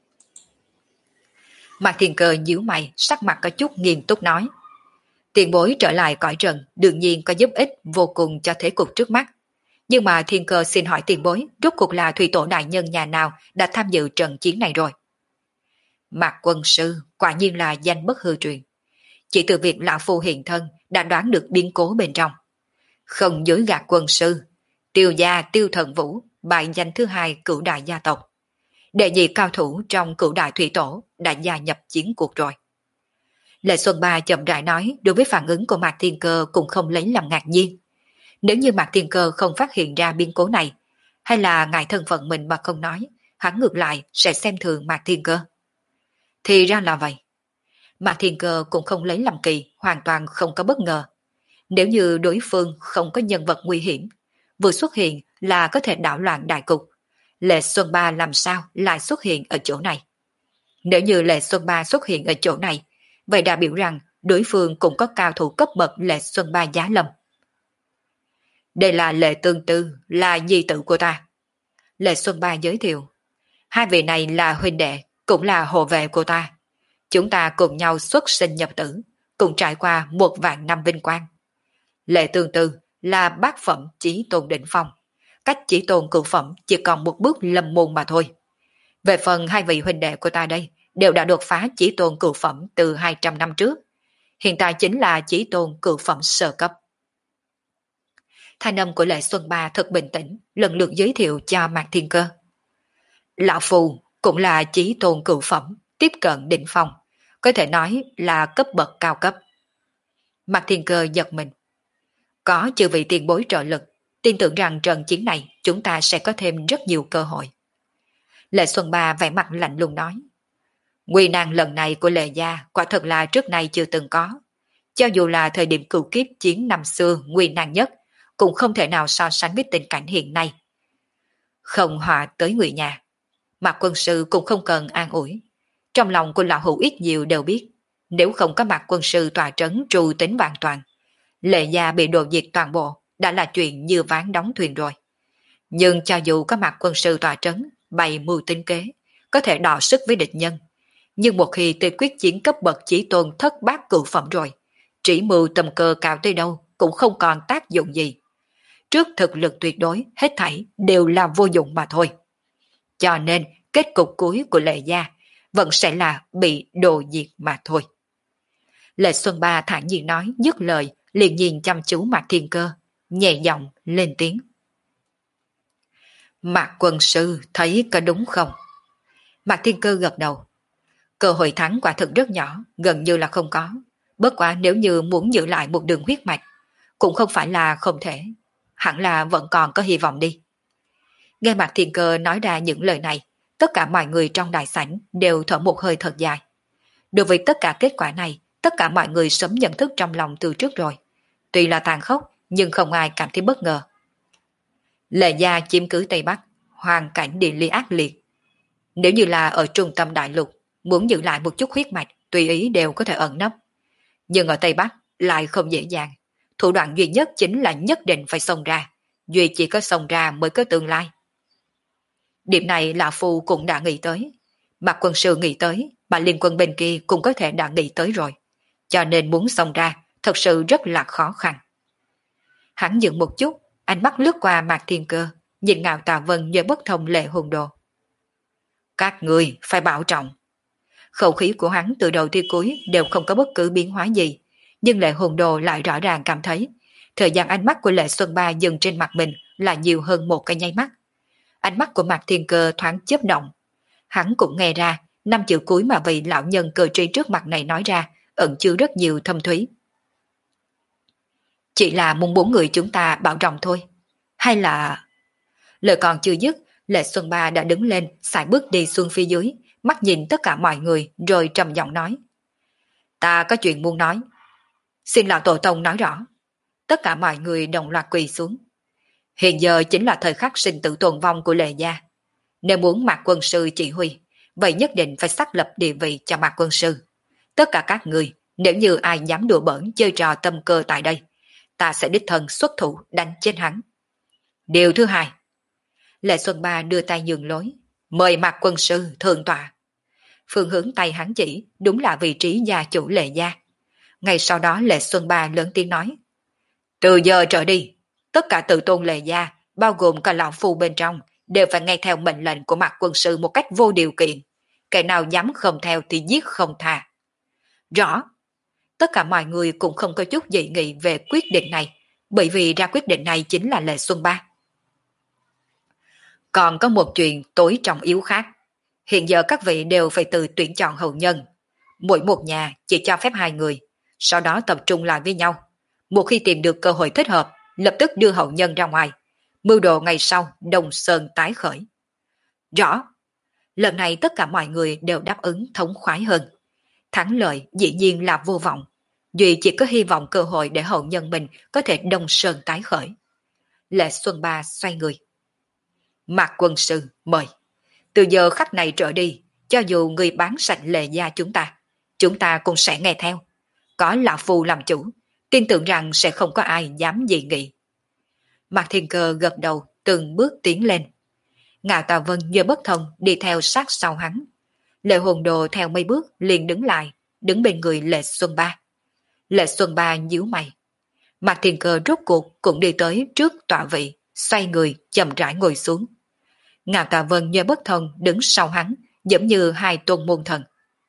Mạc Thiên Cơ nhíu mày, sắc mặt có chút nghiêm túc nói. Tiền bối trở lại cõi trần đương nhiên có giúp ích vô cùng cho thế cục trước mắt. Nhưng mà Thiên Cơ xin hỏi tiền bối, rốt cuộc là thủy tổ đại nhân nhà nào đã tham dự trận chiến này rồi? Mạc quân sư quả nhiên là danh bất hư truyền. Chỉ từ việc lão phu hiện thân đã đoán được biến cố bên trong. Không dối gạt quân sư, Tiêu gia Tiêu Thần Vũ bại danh thứ hai cửu đại gia tộc. Đệ nhị cao thủ trong cửu đại thủy tổ đã gia nhập chiến cuộc rồi. Lệ Xuân Ba chậm rãi nói, đối với phản ứng của Mạc Thiên Cơ cũng không lấy làm ngạc nhiên. Nếu như Mạc Thiên Cơ không phát hiện ra biến cố này, hay là ngại thân phận mình mà không nói, hắn ngược lại sẽ xem thường Mạc Thiên Cơ. Thì ra là vậy. Mạc Thiên Cơ cũng không lấy làm kỳ, hoàn toàn không có bất ngờ. Nếu như đối phương không có nhân vật nguy hiểm, vừa xuất hiện là có thể đảo loạn đại cục. Lệ Xuân Ba làm sao lại xuất hiện ở chỗ này? Nếu như Lệ Xuân Ba xuất hiện ở chỗ này, vậy đã biểu rằng đối phương cũng có cao thủ cấp bậc Lệ Xuân Ba giá lâm. Đây là Lệ Tương Tư, là nhi tử của ta. Lệ Xuân Ba giới thiệu. Hai vị này là huynh đệ, cũng là hộ vệ của ta. Chúng ta cùng nhau xuất sinh nhập tử, cùng trải qua một vạn năm vinh quang. Lệ Tương Tư là bát phẩm chí tôn đỉnh phong, cách chí tôn cửu phẩm chỉ còn một bước lâm môn mà thôi. Về phần hai vị huynh đệ của ta đây, đều đã đột phá chí tôn cửu phẩm từ hai trăm năm trước. Hiện tại chính là chí tôn cửu phẩm sơ cấp. Thanh âm của Lệ Xuân Ba thật bình tĩnh, lần lượt giới thiệu cho Mạc Thiên Cơ. Lão Phù cũng là chí tôn cửu phẩm, tiếp cận đỉnh phong, có thể nói là cấp bậc cao cấp. Mạc Thiên Cơ giật mình. Có chư vị tiền bối trợ lực, tin tưởng rằng trận chiến này chúng ta sẽ có thêm rất nhiều cơ hội. Lệ Xuân Ba vẻ mặt lạnh lùng nói. Nguy nan lần này của Lệ gia quả thật là trước nay chưa từng có. Cho dù là thời điểm cửu kiếp chiến năm xưa nguy nan nhất, cũng không thể nào so sánh với tình cảnh hiện nay. Không họa tới người nhà. Mạc quân sư cũng không cần an ủi. Trong lòng của lão hữu ít nhiều đều biết, nếu không có Mạc quân sư tòa trấn trụ tính vạn toàn, Lệ gia bị đổ diệt toàn bộ đã là chuyện như ván đóng thuyền rồi. Nhưng cho dù có Mạc quân sư tòa trấn bày mưu tính kế, có thể đọ sức với địch nhân, nhưng một khi tới quyết chiến cấp bậc chí tôn thất bát cửu phẩm rồi, chỉ mưu tầm cơ cao tới đâu cũng không còn tác dụng gì. Trước thực lực tuyệt đối, hết thảy đều là vô dụng mà thôi. Cho nên kết cục cuối của Lệ gia vẫn sẽ là bị đồ diệt mà thôi. Lệ Xuân Ba thản nhiên nói, dứt lời liền nhìn chăm chú Mạc Thiên Cơ, nhẹ giọng lên tiếng. Mạc quân sư thấy có đúng không? Mạc Thiên Cơ gật đầu. Cơ hội thắng quả thực rất nhỏ, gần như là không có. Bất quá nếu như muốn giữ lại một đường huyết mạch, cũng không phải là không thể. Hẳn là vẫn còn có hy vọng đi. Nghe Mạc Thiên Cơ nói ra những lời này, tất cả mọi người trong đại sảnh đều thở một hơi thật dài. Đối với tất cả kết quả này, tất cả mọi người sớm nhận thức trong lòng từ trước rồi. Tuy là tàn khốc, nhưng không ai cảm thấy bất ngờ. Lệ gia chiếm cứ Tây Bắc, hoàn cảnh địa lý ác liệt. Nếu như là ở trung tâm đại lục, muốn giữ lại một chút huyết mạch, tùy ý đều có thể ẩn nấp. Nhưng ở Tây Bắc lại không dễ dàng. Thủ đoạn duy nhất chính là nhất định phải xông ra. Duy chỉ có xông ra mới có tương lai. Điểm này Lão Phu cũng đã nghĩ tới. Mạc quân sư nghĩ tới, mà liên quân bên kia cũng có thể đã nghĩ tới rồi. Cho nên muốn xông ra, thật sự rất là khó khăn. Hắn dừng một chút, ánh mắt lướt qua Mạc Thiên Cơ, nhìn Ngạo Tà Vân với bất thông Lệ Hồn Đồ. Các người phải bảo trọng. Khẩu khí của hắn từ đầu tới cuối đều không có bất cứ biến hóa gì, nhưng Lệ Hồn Đồ lại rõ ràng cảm thấy thời gian ánh mắt của Lệ Xuân Ba dừng trên mặt mình là nhiều hơn một cái nháy mắt. Ánh mắt của Mạc Thiên Cơ thoáng chớp động. Hắn cũng nghe ra năm chữ cuối mà vị lão nhân cờ tri trước mặt này nói ra ẩn chứa rất nhiều thâm thúy. Chỉ là muốn bốn người chúng ta bảo trọng thôi. Hay là... Lời còn chưa dứt, Lệ Xuân Ba đã đứng lên, sải bước đi xuống phía dưới, mắt nhìn tất cả mọi người rồi trầm giọng nói. Ta có chuyện muốn nói. Xin lão tổ tông nói rõ. Tất cả mọi người đồng loạt quỳ xuống. Hiện giờ chính là thời khắc sinh tử tồn vong của Lệ gia. Nếu muốn Mạc quân sư chỉ huy, vậy nhất định phải xác lập địa vị cho Mạc quân sư. Tất cả các người, nếu như ai dám đùa bỡn chơi trò tâm cơ tại đây, ta sẽ đích thân xuất thủ đánh chết hắn. Điều thứ hai. Lệ Xuân Ba đưa tay nhường lối, mời Mạc quân sư thượng tọa. Phương hướng tay hắn chỉ đúng là vị trí gia chủ Lệ gia. Ngay sau đó Lệ Xuân Ba lớn tiếng nói. Từ giờ trở đi, tất cả tự tôn Lệ gia, bao gồm cả lão phu bên trong, đều phải nghe theo mệnh lệnh của Mạc quân sư một cách vô điều kiện. Kẻ nào dám không theo thì giết không tha. Rõ. Tất cả mọi người cũng không có chút dị nghị về quyết định này, bởi vì ra quyết định này chính là Lệ Xuân Ba. Còn có một chuyện tối trọng yếu khác. Hiện giờ các vị đều phải tự tuyển chọn hậu nhân. Mỗi một nhà chỉ cho phép hai người, sau đó tập trung lại với nhau. Một khi tìm được cơ hội thích hợp, lập tức đưa hậu nhân ra ngoài. Mưu đồ ngày sau Đông Sơn tái khởi. Rõ. Lần này tất cả mọi người đều đáp ứng thống khoái hơn. Thắng lợi dĩ nhiên là vô vọng. Duy chỉ có hy vọng cơ hội để hậu nhân mình có thể đông sơn tái khởi. Lệ Xuân Ba xoay người. Mạc quân sư, mời. Từ giờ khắc này trở đi, cho dù người bán sạch Lệ gia chúng ta, chúng ta cũng sẽ nghe theo. Có lão phu làm chủ, tin tưởng rằng sẽ không có ai dám dị nghị. Mạc Thiên Cơ gật đầu, từng bước tiến lên. Ngạo Tà Vân như bất thông đi theo sát sau hắn. Lệ Hồn Đồ theo mấy bước liền đứng lại, đứng bên người Lệ Xuân Ba. Lệ Xuân Ba nhíu mày. Mạc Thiên Cơ rốt cuộc cũng đi tới trước tọa vị, xoay người chậm rãi ngồi xuống. Ngạo Tà Vân như bất thông đứng sau hắn, giống như hai tôn môn thần.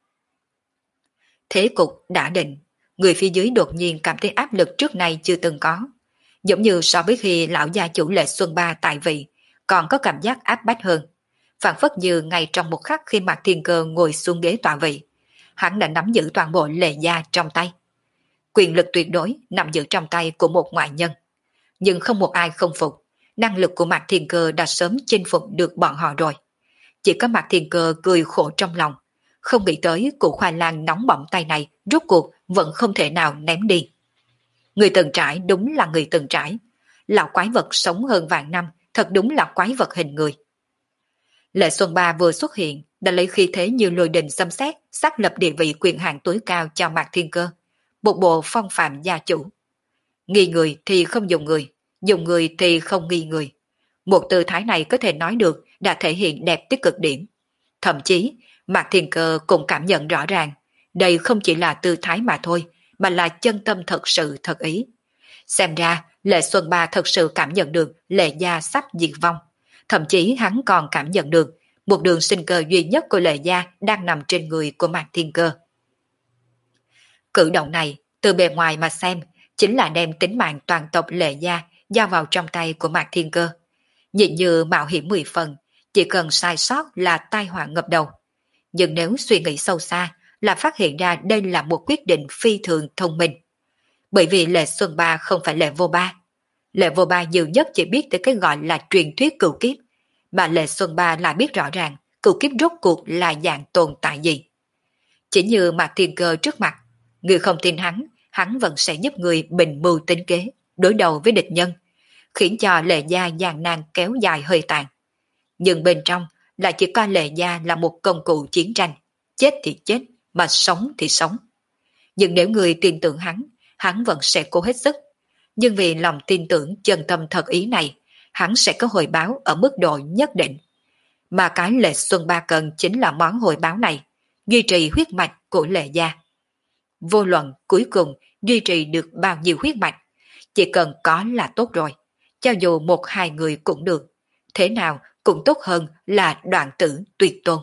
Thế cục đã định, người phía dưới đột nhiên cảm thấy áp lực trước nay chưa từng có. Giống như so với khi lão gia chủ Lệ Xuân Ba tại vị, còn có cảm giác áp bách hơn. Phản phất như ngay trong một khắc khi Mạc Thiên Cơ ngồi xuống ghế tọa vị, hắn đã nắm giữ toàn bộ Lệ gia trong tay. Quyền lực tuyệt đối nằm giữ trong tay của một ngoại nhân. Nhưng không một ai không phục, năng lực của Mạc Thiên Cơ đã sớm chinh phục được bọn họ rồi. Chỉ có Mạc Thiên Cơ cười khổ trong lòng, không nghĩ tới củ khoai lang nóng bỏng tay này rốt cuộc vẫn không thể nào ném đi. Người từng trải đúng là người từng trải. Lão quái vật sống hơn vạn năm, thật đúng là quái vật hình người. Lệ Xuân Ba vừa xuất hiện, đã lấy khí thế như lôi đình xâm xét, xác lập địa vị quyền hạn tối cao cho Mạc Thiên Cơ. Một bộ phong phạm gia chủ. Nghi người thì không dùng người, dùng người thì không nghi người. Một tư thái này có thể nói được đã thể hiện đẹp tới cực điểm. Thậm chí, Mạc Thiên Cơ cũng cảm nhận rõ ràng, đây không chỉ là tư thái mà thôi, mà là chân tâm thật sự thật ý. Xem ra, Lệ Xuân Ba thật sự cảm nhận được Lệ gia sắp diệt vong. Thậm chí hắn còn cảm nhận được một đường sinh cơ duy nhất của Lệ gia đang nằm trên người của Mạc Thiên Cơ. Cử động này, từ bề ngoài mà xem, chính là đem tính mạng toàn tộc Lệ gia giao vào trong tay của Mạc Thiên Cơ. Nhìn như mạo hiểm mười phần, chỉ cần sai sót là tai họa ngập đầu. Nhưng nếu suy nghĩ sâu xa, là phát hiện ra đây là một quyết định phi thường thông minh. Bởi vì Lệ Xuân Ba không phải Lệ Vô Ba. Lệ Vô Ba nhiều nhất chỉ biết tới cái gọi là truyền thuyết cửu kiếp, mà Lệ Xuân Ba lại biết rõ ràng cửu kiếp rốt cuộc là dạng tồn tại gì. Chỉ như Mạc Thiên Cơ trước mặt, người không tin hắn, hắn vẫn sẽ giúp người bình mưu tính kế, đối đầu với địch nhân, khiến cho Lệ gia gian nan kéo dài hơi tàn. Nhưng bên trong lại chỉ coi Lệ gia là một công cụ chiến tranh, chết thì chết, mà sống thì sống. Nhưng nếu người tin tưởng hắn, hắn vẫn sẽ cố hết sức. Nhưng vì lòng tin tưởng chân tâm thật ý này, hắn sẽ có hồi báo ở mức độ nhất định. Mà cái Lệ Xuân Ba cần chính là món hồi báo này, duy trì huyết mạch của Lệ gia. Vô luận cuối cùng duy trì được bao nhiêu huyết mạch, chỉ cần có là tốt rồi. Cho dù một hai người cũng được, thế nào cũng tốt hơn là đoạn tử tuyệt tôn.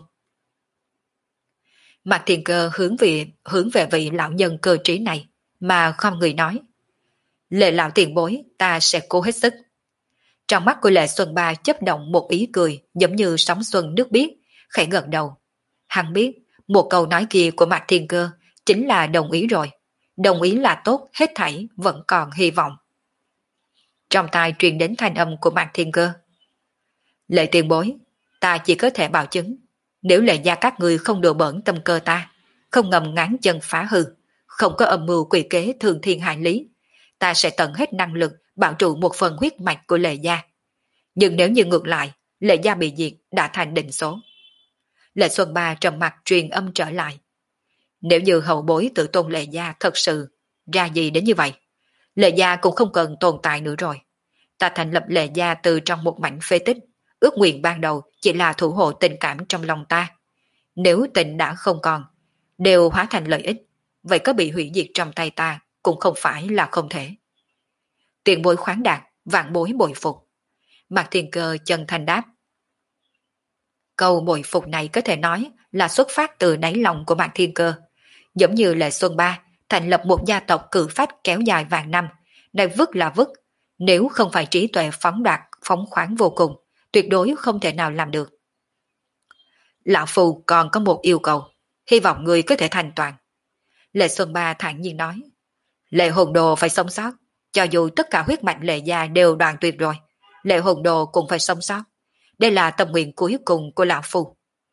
Mạc Thiên Cơ hướng về, hướng về vị lão nhân cơ trí này, mà không người nói. Lệ lão tiền bối, ta sẽ cố hết sức. Trong mắt của Lệ Xuân Ba chấp động một ý cười, giống như sóng xuân nước biếc, khẽ gật đầu. Hắn biết, một câu nói kia của Mạc Thiên Cơ chính là đồng ý rồi. Đồng ý là tốt, hết thảy vẫn còn hy vọng. Trong tai truyền đến thanh âm của Mạc Thiên Cơ. Lệ tiền bối, ta chỉ có thể bảo chứng, nếu Lệ gia các người không đùa bỡn tâm cơ ta, không ngầm ngán chân phá hư, không có âm mưu quỷ kế thường thiên hại lý, ta sẽ tận hết năng lực bảo trụ một phần huyết mạch của Lệ gia. Nhưng nếu như ngược lại, Lệ gia bị diệt đã thành định số. Lệ Xuân Ba trầm mặt truyền âm trở lại. Nếu như hậu bối tự tôn Lệ gia thật sự ra gì đến như vậy, Lệ gia cũng không cần tồn tại nữa rồi. Ta thành lập Lệ gia từ trong một mảnh phế tích, ước nguyện ban đầu chỉ là thủ hộ tình cảm trong lòng ta. Nếu tình đã không còn, đều hóa thành lợi ích, vậy có bị hủy diệt trong tay ta cũng không phải là không thể. Tiền bối khoáng đạt, vạn bối bội phục. Mạc Thiên Cơ chân thành đáp. Câu bội phục này có thể nói là xuất phát từ đáy lòng của Mạc Thiên Cơ. Giống như Lệ Xuân Ba thành lập một gia tộc cử phách kéo dài vạn năm, này vứt là vứt, nếu không phải trí tuệ phóng đạt phóng khoáng vô cùng, tuyệt đối không thể nào làm được. Lão Phu còn có một yêu cầu, hy vọng người có thể thành toàn. Lệ Xuân Ba thản nhiên nói. Lệ Hồn Đồ phải sống sót, cho dù tất cả huyết mạch Lệ gia đều đoàn tuyệt rồi, Lệ Hồn Đồ cũng phải sống sót. Đây là tâm nguyện cuối cùng của Lão Phu.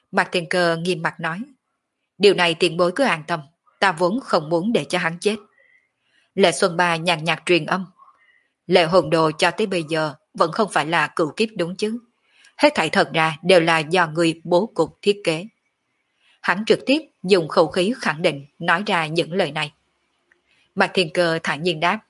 Mạc Thiên Cơ nghiêm mặt nói. Điều này tiền bối cứ an tâm, ta vốn không muốn để cho hắn chết. Lệ Xuân Ba nhàn nhạt truyền âm. Lệ hồn đồ cho tới bây giờ vẫn không phải là cựu kiếp đúng chứ. Hết thảy thật ra đều là do người bố cục thiết kế. Hắn trực tiếp dùng khẩu khí khẳng định nói ra những lời này. Mạc Thiên Cơ thản nhiên đáp.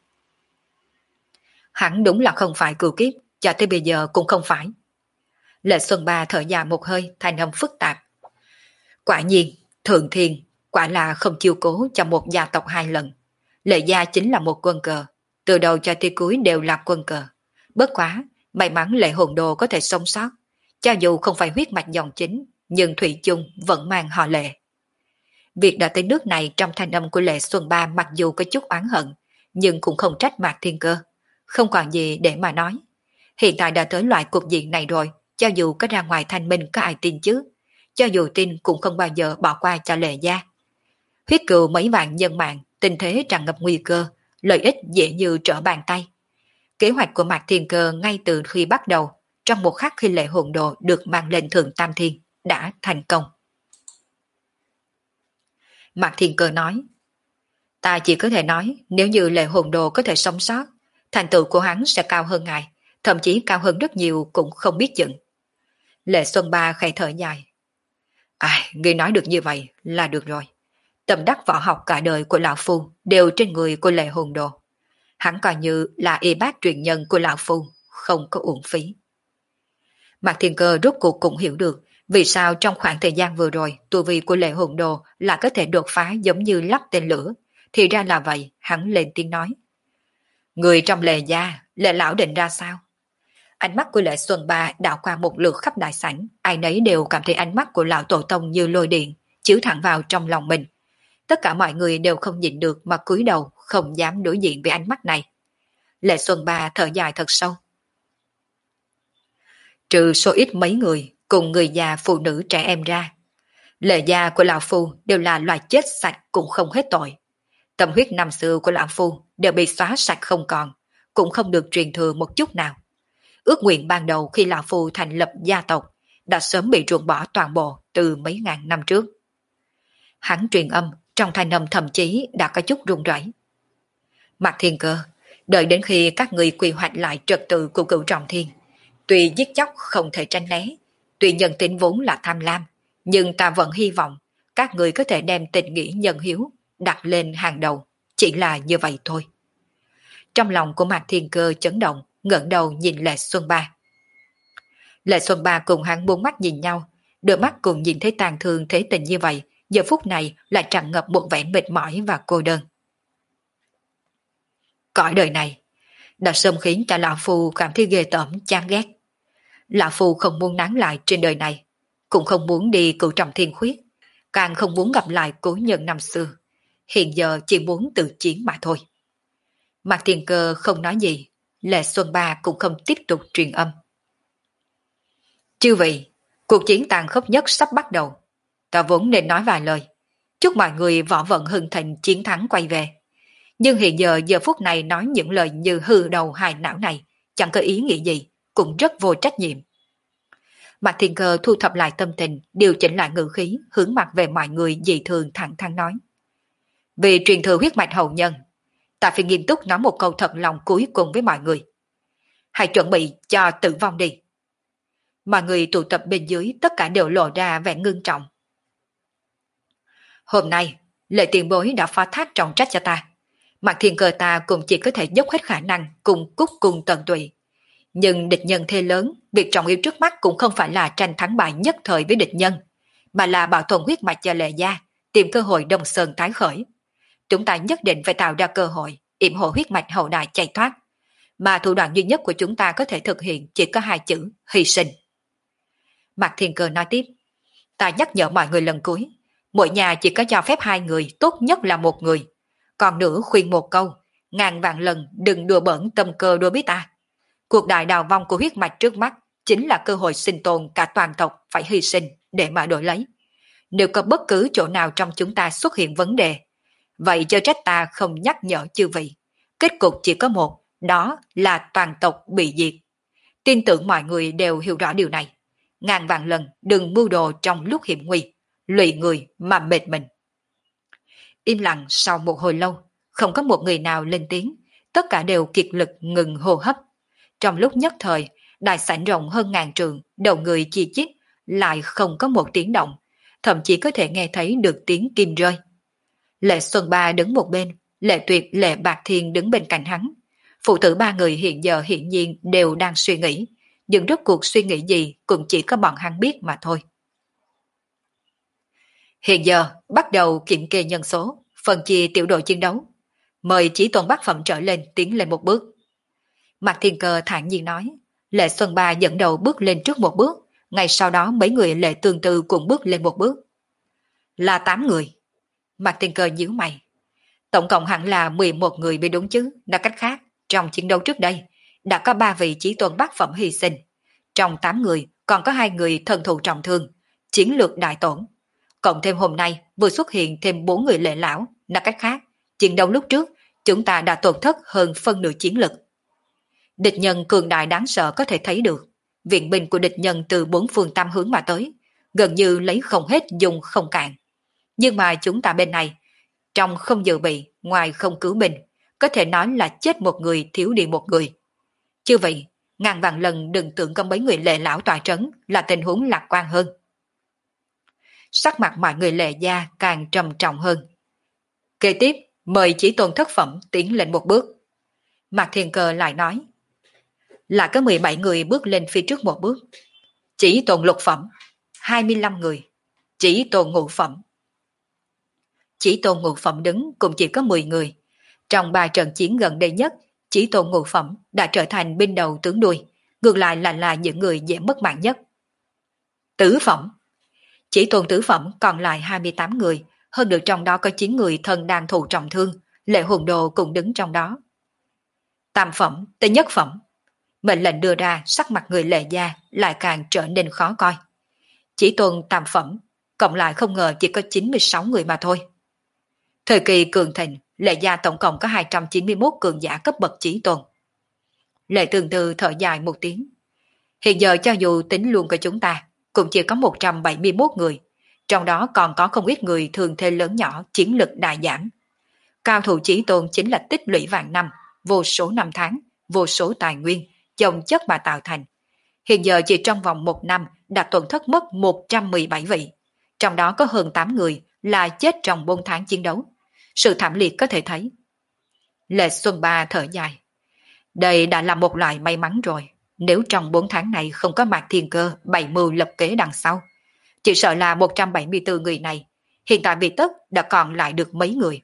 Hắn đúng là không phải cựu kiếp, cho tới bây giờ cũng không phải. Lệ Xuân Ba thở dài một hơi, thành âm phức tạp. Quả nhiên, Thượng Thiên quả là không chiêu cố cho một gia tộc hai lần. Lệ gia chính là một quân cờ, từ đầu cho tới cuối đều là quân cờ. Bất quá, may mắn Lệ Hồn Đồ có thể sống sót, cho dù không phải huyết mạch dòng chính, nhưng thủy chung vẫn mang họ Lệ. Việc đã tới nước này trong thanh âm của Lệ Xuân Ba mặc dù có chút oán hận, nhưng cũng không trách Mạc Thiên Cơ, không còn gì để mà nói. Hiện tại đã tới loại cục diện này rồi, cho dù có ra ngoài thanh minh có ai tin chứ, cho dù tin cũng không bao giờ bỏ qua cho Lệ gia. Huyết cừu mấy vạn nhân mạng, tình thế tràn ngập nguy cơ, lợi ích dễ như trở bàn tay. Kế hoạch của Mạc Thiên Cơ ngay từ khi bắt đầu, trong một khắc khi Lệ Hồn Đồ được mang lên thượng Tam Thiên, đã thành công. Mạc Thiên Cơ nói, ta chỉ có thể nói nếu như Lệ Hồn Đồ có thể sống sót, thành tựu của hắn sẽ cao hơn ngài, thậm chí cao hơn rất nhiều cũng không biết chừng. Lệ Xuân Ba khẽ thở dài. Ai, ngươi nói được như vậy là được rồi. Tâm đắc võ học cả đời của Lão Phu đều trên người của Lệ Hồn Đồ. Hắn coi như là y bác truyền nhân của Lão Phu, không có uổng phí. Mạc Thiên Cơ rốt cuộc cũng hiểu được vì sao trong khoảng thời gian vừa rồi tu vi của Lệ Hồn Đồ là có thể đột phá giống như lắp tên lửa. Thì ra là vậy, hắn lên tiếng nói. Người trong Lệ gia, Lệ Lão định ra sao? Ánh mắt của Lệ Xuân Ba đảo qua một lượt khắp đại sảnh, ai nấy đều cảm thấy ánh mắt của Lão Tổ Tông như lôi điện, chiếu thẳng vào trong lòng mình. Tất cả mọi người đều không nhịn được mà cúi đầu, không dám đối diện với ánh mắt này. Lệ Xuân Ba thở dài thật sâu. Trừ số ít mấy người, cùng người già phụ nữ trẻ em ra, Lệ gia của Lão Phu đều là loài chết sạch cũng không hết tội. Tâm huyết năm xưa của Lão Phu đều bị xóa sạch không còn, cũng không được truyền thừa một chút nào. Ước nguyện ban đầu khi Lão Phu thành lập gia tộc đã sớm bị ruộng bỏ toàn bộ từ mấy ngàn năm trước. Hắn truyền âm, trong thanh âm thậm chí đã có chút run rẩy. Mạc Thiên Cơ, đợi đến khi các người quy hoạch lại trật tự của cửu trọng thiên, tuy giết chóc không thể tránh né, tuy nhân tính vốn là tham lam, nhưng ta vẫn hy vọng các người có thể đem tình nghĩa nhân hiếu đặt lên hàng đầu, chỉ là như vậy thôi. Trong lòng của Mạc Thiên Cơ chấn động, ngẩng đầu nhìn Lệ Xuân Ba. Lệ Xuân Ba cùng hắn bốn mắt nhìn nhau, đôi mắt cùng nhìn thấy tàn thương thế tình như vậy, giờ phút này lại tràn ngập một vẻ mệt mỏi và cô đơn. Cõi đời này đã sớm khiến cho Lão Phu cảm thấy ghê tởm chán ghét. Lão Phu không muốn nán lại trên đời này, cũng không muốn đi cửu trọng thiên khuyết, càng không muốn gặp lại cố nhân năm xưa. Hiện giờ chỉ muốn tự chiến mà thôi. Mạc Thiên Cơ không nói gì, Lệ Xuân Ba cũng không tiếp tục truyền âm. Chư vị, cuộc chiến tàn khốc nhất sắp bắt đầu. Ta vốn nên nói vài lời, chúc mọi người võ vận hưng thịnh chiến thắng quay về. Nhưng hiện giờ giờ phút này nói những lời như hư đầu hài não này chẳng có ý nghĩa gì, cũng rất vô trách nhiệm. Mạc Thiên Cơ thu thập lại tâm tình, điều chỉnh lại ngữ khí, hướng mặt về mọi người dị thường thẳng thắn nói. Vì truyền thừa huyết mạch hậu nhân, ta phải nghiêm túc nói một câu thật lòng cuối cùng với mọi người. Hãy chuẩn bị cho tử vong đi. Mọi người tụ tập bên dưới tất cả đều lộ ra vẻ ngưng trọng. Hôm nay, Lệ tiền bối đã phó thác trọng trách cho ta. Mạc Thiên Cơ ta cũng chỉ có thể dốc hết khả năng cùng cúc cùng tận tụy. Nhưng địch nhân thế lớn, việc trọng yếu trước mắt cũng không phải là tranh thắng bại nhất thời với địch nhân, mà là bảo tồn huyết mạch cho Lệ gia, tìm cơ hội Đông Sơn tái khởi. Chúng ta nhất định phải tạo ra cơ hội, yểm hộ huyết mạch hậu đại chạy thoát. Mà thủ đoạn duy nhất của chúng ta có thể thực hiện chỉ có hai chữ, hy sinh. Mạc Thiên Cơ nói tiếp, ta nhắc nhở mọi người lần cuối, mỗi nhà chỉ có cho phép hai người, tốt nhất là một người. Còn nữa khuyên một câu, ngàn vạn lần đừng đùa bỡn tâm cơ đối với ta. Cuộc đại đào vong của huyết mạch trước mắt chính là cơ hội sinh tồn cả toàn tộc phải hy sinh để mà đổi lấy. Nếu có bất cứ chỗ nào trong chúng ta xuất hiện vấn đề, vậy cho trách ta không nhắc nhở chư vị. Kết cục chỉ có một, đó là toàn tộc bị diệt. Tin tưởng mọi người đều hiểu rõ điều này. ngàn vạn lần đừng mưu đồ trong lúc hiểm nguy, lụy người mà mệt mình. Im lặng sau một hồi lâu, không có một người nào lên tiếng, tất cả đều kiệt lực ngừng hô hấp. Trong lúc nhất thời, đại sảnh rộng hơn ngàn trường, đầu người chi chít, lại không có một tiếng động, thậm chí có thể nghe thấy được tiếng kim rơi. Lệ Xuân Ba đứng một bên, Lệ Tuyệt, Lệ Bạc Thiên đứng bên cạnh hắn. Phụ tử ba người hiện giờ hiển nhiên đều đang suy nghĩ, nhưng rốt cuộc suy nghĩ gì cũng chỉ có bọn hắn biết mà thôi. Hiện giờ bắt đầu kiểm kê nhân số, phân chia tiểu đội chiến đấu. Mời chỉ tôn bát phẩm trở lên tiến lên một bước. Mạc Thiên Cơ thản nhiên nói. Lệ Xuân Ba dẫn đầu bước lên trước một bước, ngay sau đó mấy người Lệ Tương Tư cũng bước lên một bước. Là tám người. Mạc Thiên Cơ nhíu mày. Tổng cộng hẳn là mười một người mới đúng chứ, nói cách khác, trong chiến đấu trước đây, đã có ba vị chí tôn bát phẩm hy sinh. Trong tám người, còn có hai người thân thụ trọng thương, chiến lược đại tổn. Cộng thêm hôm nay, vừa xuất hiện thêm bốn người lệ lão, nói cách khác, chiến đấu lúc trước, chúng ta đã tổn thất hơn phân nửa chiến lực. Địch nhân cường đại đáng sợ có thể thấy được, viện binh của địch nhân từ bốn phương tam hướng mà tới, gần như lấy không hết dùng không cạn. Nhưng mà chúng ta bên này, trong không dự bị, ngoài không cứu binh, có thể nói là chết một người thiếu đi một người. Chứ vậy, ngàn vạn lần đừng tưởng có mấy người lệ lão tọa trấn là tình huống lạc quan hơn. Sắc mặt mọi người Lệ gia càng trầm trọng hơn. Kế tiếp, mời chỉ tôn thất phẩm tiến lên một bước. Mạc Thiên Cơ lại nói. Là có mười bảy người bước lên phía trước một bước. Chỉ tôn lục phẩm, hai mươi lăm người. Chỉ tôn ngũ phẩm. Chỉ tôn ngũ phẩm đứng cũng chỉ có mười người. Trong ba trận chiến gần đây nhất, chỉ tôn ngũ phẩm đã trở thành binh đầu tướng đuôi, ngược lại là là những người dễ mất mạng nhất. Tứ phẩm. Chỉ tôn tứ phẩm còn lại hai mươi tám người, hơn được trong đó có chín người thân đang thụ trọng thương, Lệ Hùng Đồ cũng đứng trong đó. Tam phẩm, tới nhất phẩm. Mệnh lệnh đưa ra, sắc mặt người Lệ gia lại càng trở nên khó coi. Chỉ tôn tam phẩm, cộng lại không ngờ chỉ có chín mươi sáu người mà thôi. Thời kỳ cường thịnh, Lệ gia tổng cộng có hai trăm chín mươi mốt cường giả cấp bậc chí tôn. Lệ Tương Tư thở dài một tiếng. Hiện giờ cho dù tính luôn của chúng ta, cũng chỉ có một trăm bảy mươi mốt người, trong đó còn có không ít người thường thế lớn nhỏ, chiến lực đại giảm. Cao thủ chí tôn chính là tích lũy vạn năm, vô số năm tháng, vô số tài nguyên, chồng chất mà tạo thành. Hiện giờ chỉ trong vòng một năm đã tổn thất mất một trăm mười bảy vị, trong đó có hơn tám người là chết trong bốn tháng chiến đấu. Sự thảm liệt có thể thấy. Lệ Xuân Ba thở dài. Đây đã là một loại may mắn rồi. Nếu trong bốn tháng này không có Mạc Thiên Cơ bày mưu lập kế đằng sau, chỉ sợ là một trăm bảy mươi tư người này, hiện tại bị tất đã còn lại được mấy người.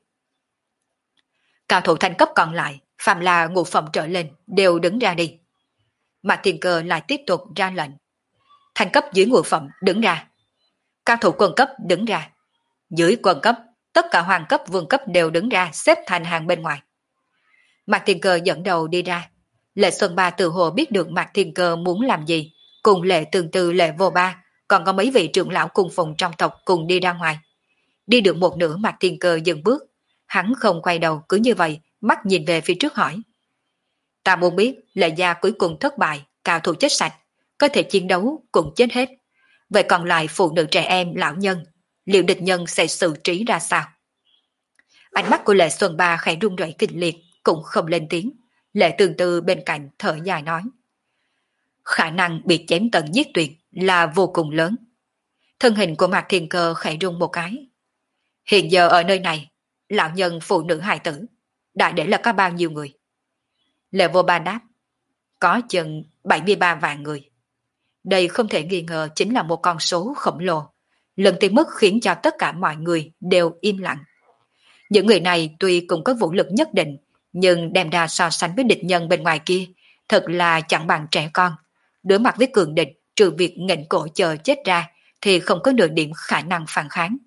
Cao thủ thanh cấp còn lại, phàm là ngũ phẩm trở lên, đều đứng ra đi. Mạc Thiên Cơ lại tiếp tục ra lệnh. Thanh cấp dưới ngũ phẩm đứng ra. Cao thủ quân cấp đứng ra. Dưới quân cấp, tất cả hoàng cấp vương cấp đều đứng ra xếp thành hàng bên ngoài. Mạc Thiên Cơ dẫn đầu đi ra. Lệ Xuân Ba tự hồ biết được Mạc Thiên Cơ muốn làm gì, cùng Lệ Tương Tư, Lệ Vô Ba, còn có mấy vị trưởng lão cung phụng trong tộc cùng đi ra ngoài. Đi được một nửa Mạc Thiên Cơ dừng bước, hắn không quay đầu, cứ như vậy, mắt nhìn về phía trước hỏi. Ta muốn biết Lệ gia cuối cùng thất bại, cao thủ chết sạch, có thể chiến đấu cũng chết hết. Vậy còn lại phụ nữ trẻ em, lão nhân, liệu địch nhân sẽ xử trí ra sao? Ánh mắt của Lệ Xuân Ba khẽ run rẩy kịch liệt, cũng không lên tiếng. Lệ Tương Tư bên cạnh thở dài nói. Khả năng bị chém tận giết tuyệt là vô cùng lớn. Thân hình của Mạc Thiên Cơ khẽ rung một cái. Hiện giờ ở nơi này, lão nhân, phụ nữ, hài tử, đại để là có bao nhiêu người? Lệ Vô Ba đáp. Có chừng bảy mươi ba vạn người. Đây không thể nghi ngờ chính là một con số khổng lồ. Lần tiền mất khiến cho tất cả mọi người đều im lặng. Những người này tuy cũng có vũ lực nhất định, nhưng đem ra so sánh với địch nhân bên ngoài kia, thật là chẳng bằng trẻ con. Đối mặt với cường địch, trừ việc nghệnh cổ chờ chết ra, thì không có nửa điểm khả năng phản kháng.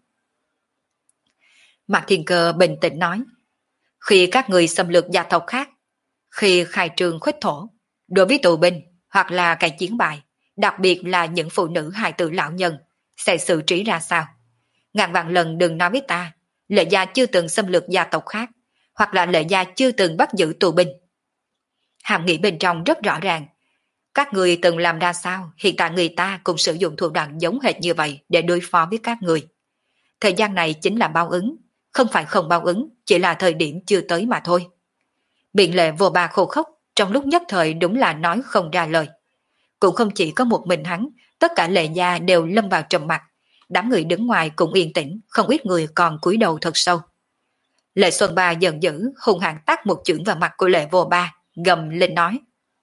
Mạc Thiên Cơ bình tĩnh nói, khi các người xâm lược gia tộc khác, khi khai trương khuếch thổ, đối với tù binh hoặc là cái chiến bại, đặc biệt là những phụ nữ hài tử lão nhân, sẽ xử trí ra sao? Ngàn vạn lần đừng nói với ta, Lệ gia chưa từng xâm lược gia tộc khác, hoặc là Lệ gia chưa từng bắt giữ tù binh. Hàm nghĩ bên trong rất rõ ràng, Các người từng làm ra sao, hiện tại người ta cũng sử dụng thủ đoạn giống hệt như vậy để đối phó với các người. Thời gian này chính là báo ứng, không phải không báo ứng, chỉ là thời điểm chưa tới mà thôi. Biện Lệ vô ba khô khốc, trong lúc nhất thời đúng là nói không ra lời. Cũng không chỉ có một mình hắn, tất cả Lệ gia đều lâm vào trầm mặc. Đám người đứng ngoài cũng yên tĩnh, không ít người còn cúi đầu thật sâu. Lệ Xuân Ba giận dữ, hung hăng tát một chưởng vào mặt của Lệ vô ba, gầm lên nói.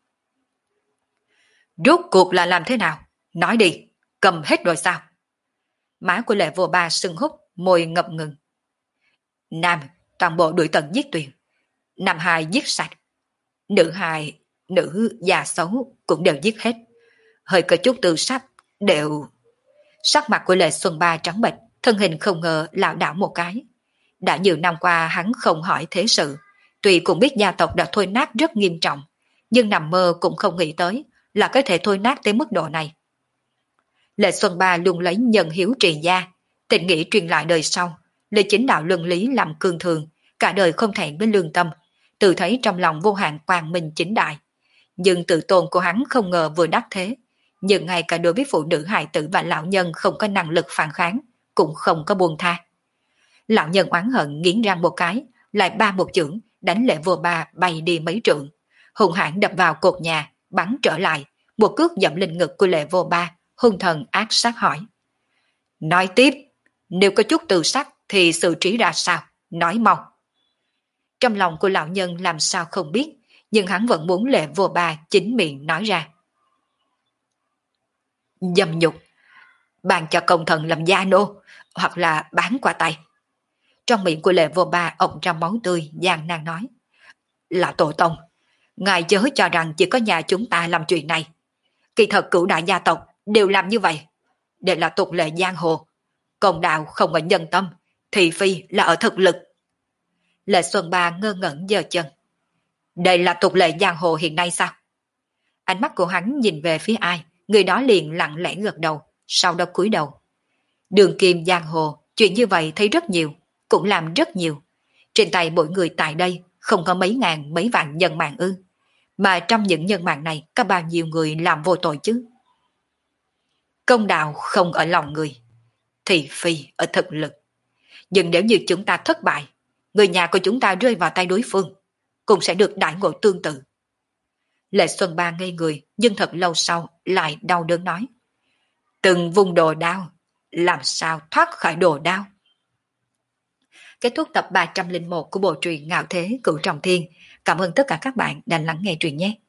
Rốt cuộc là làm thế nào? Nói đi, cầm hết rồi sao? Má của Lệ vô ba sưng húp, môi ngập ngừng. Nam, toàn bộ đuổi tận giết tuyệt. Nam hai giết sạch. Nữ hai, nữ già xấu cũng đều giết hết. Hơi có chút từ sắc, đều... Sắc mặt của Lệ Xuân Ba trắng bệch, thân hình không ngờ lảo đảo một cái. Đã nhiều năm qua hắn không hỏi thế sự, tuy cũng biết gia tộc đã thôi nát rất nghiêm trọng, nhưng nằm mơ cũng không nghĩ tới là có thể thôi nát tới mức độ này. Lệ Xuân Ba luôn lấy nhân hiếu trì gia, tình nghĩa truyền lại đời sau, lấy chính đạo luân lý làm cương thường, cả đời không thẹn với lương tâm, tự thấy trong lòng vô hạn quang minh chính đại. Nhưng tự tôn của hắn không ngờ vừa đắc thế, nhưng ngay cả đối với phụ nữ hài tử và lão nhân không có năng lực phản kháng, cũng không có buông tha. Lão nhân oán hận nghiến răng một cái, lại ba một chưởng, đánh Lệ vô ba bay đi mấy trượng, hùng hãn đập vào cột nhà, bắn trở lại, một cước dậm lên ngực của Lệ vô ba, hung thần ác sát hỏi. Nói tiếp, nếu có chút từ sắc thì xử trí ra sao? Nói mau. Trong lòng của lão nhân làm sao không biết, nhưng hắn vẫn muốn Lệ vô ba chính miệng nói ra. Dâm nhục, bàn cho công thần làm gia nô, hoặc là bán qua tay. Trong miệng của Lệ vô ba ộc ra máu tươi, gian nan nói. Là tổ tông, ngài chớ cho rằng chỉ có nhà chúng ta làm chuyện này. Kỳ thật cửu đại gia tộc đều làm như vậy. Để là tục lệ giang hồ. Công đạo không ở nhân tâm, thị phi là ở thực lực. Lệ Xuân Ba ngơ ngẩn giơ chân. Đây là tục lệ giang hồ hiện nay sao? Ánh mắt của hắn nhìn về phía ai, người đó liền lặng lẽ gật đầu, sau đó cúi đầu. Đường kim giang hồ, chuyện như vậy thấy rất nhiều, cũng làm rất nhiều. Trên tay mỗi người tại đây không có mấy ngàn mấy vạn nhân mạng ư. Mà trong những nhân mạng này có bao nhiêu người làm vô tội chứ? Công đạo không ở lòng người, thị phi ở thực lực. Nhưng nếu như chúng ta thất bại, người nhà của chúng ta rơi vào tay đối phương, cũng sẽ được đại ngộ tương tự. Lệ Xuân Ba ngây người, nhưng thật lâu sau lại đau đớn nói. Từng vùng đồ đao, làm sao thoát khỏi đồ đao? Kết thúc tập ba trăm lẻ một của bộ truyện Ngạo Thế Cửu Trọng Thiên. Cảm ơn tất cả các bạn đã lắng nghe truyện nhé.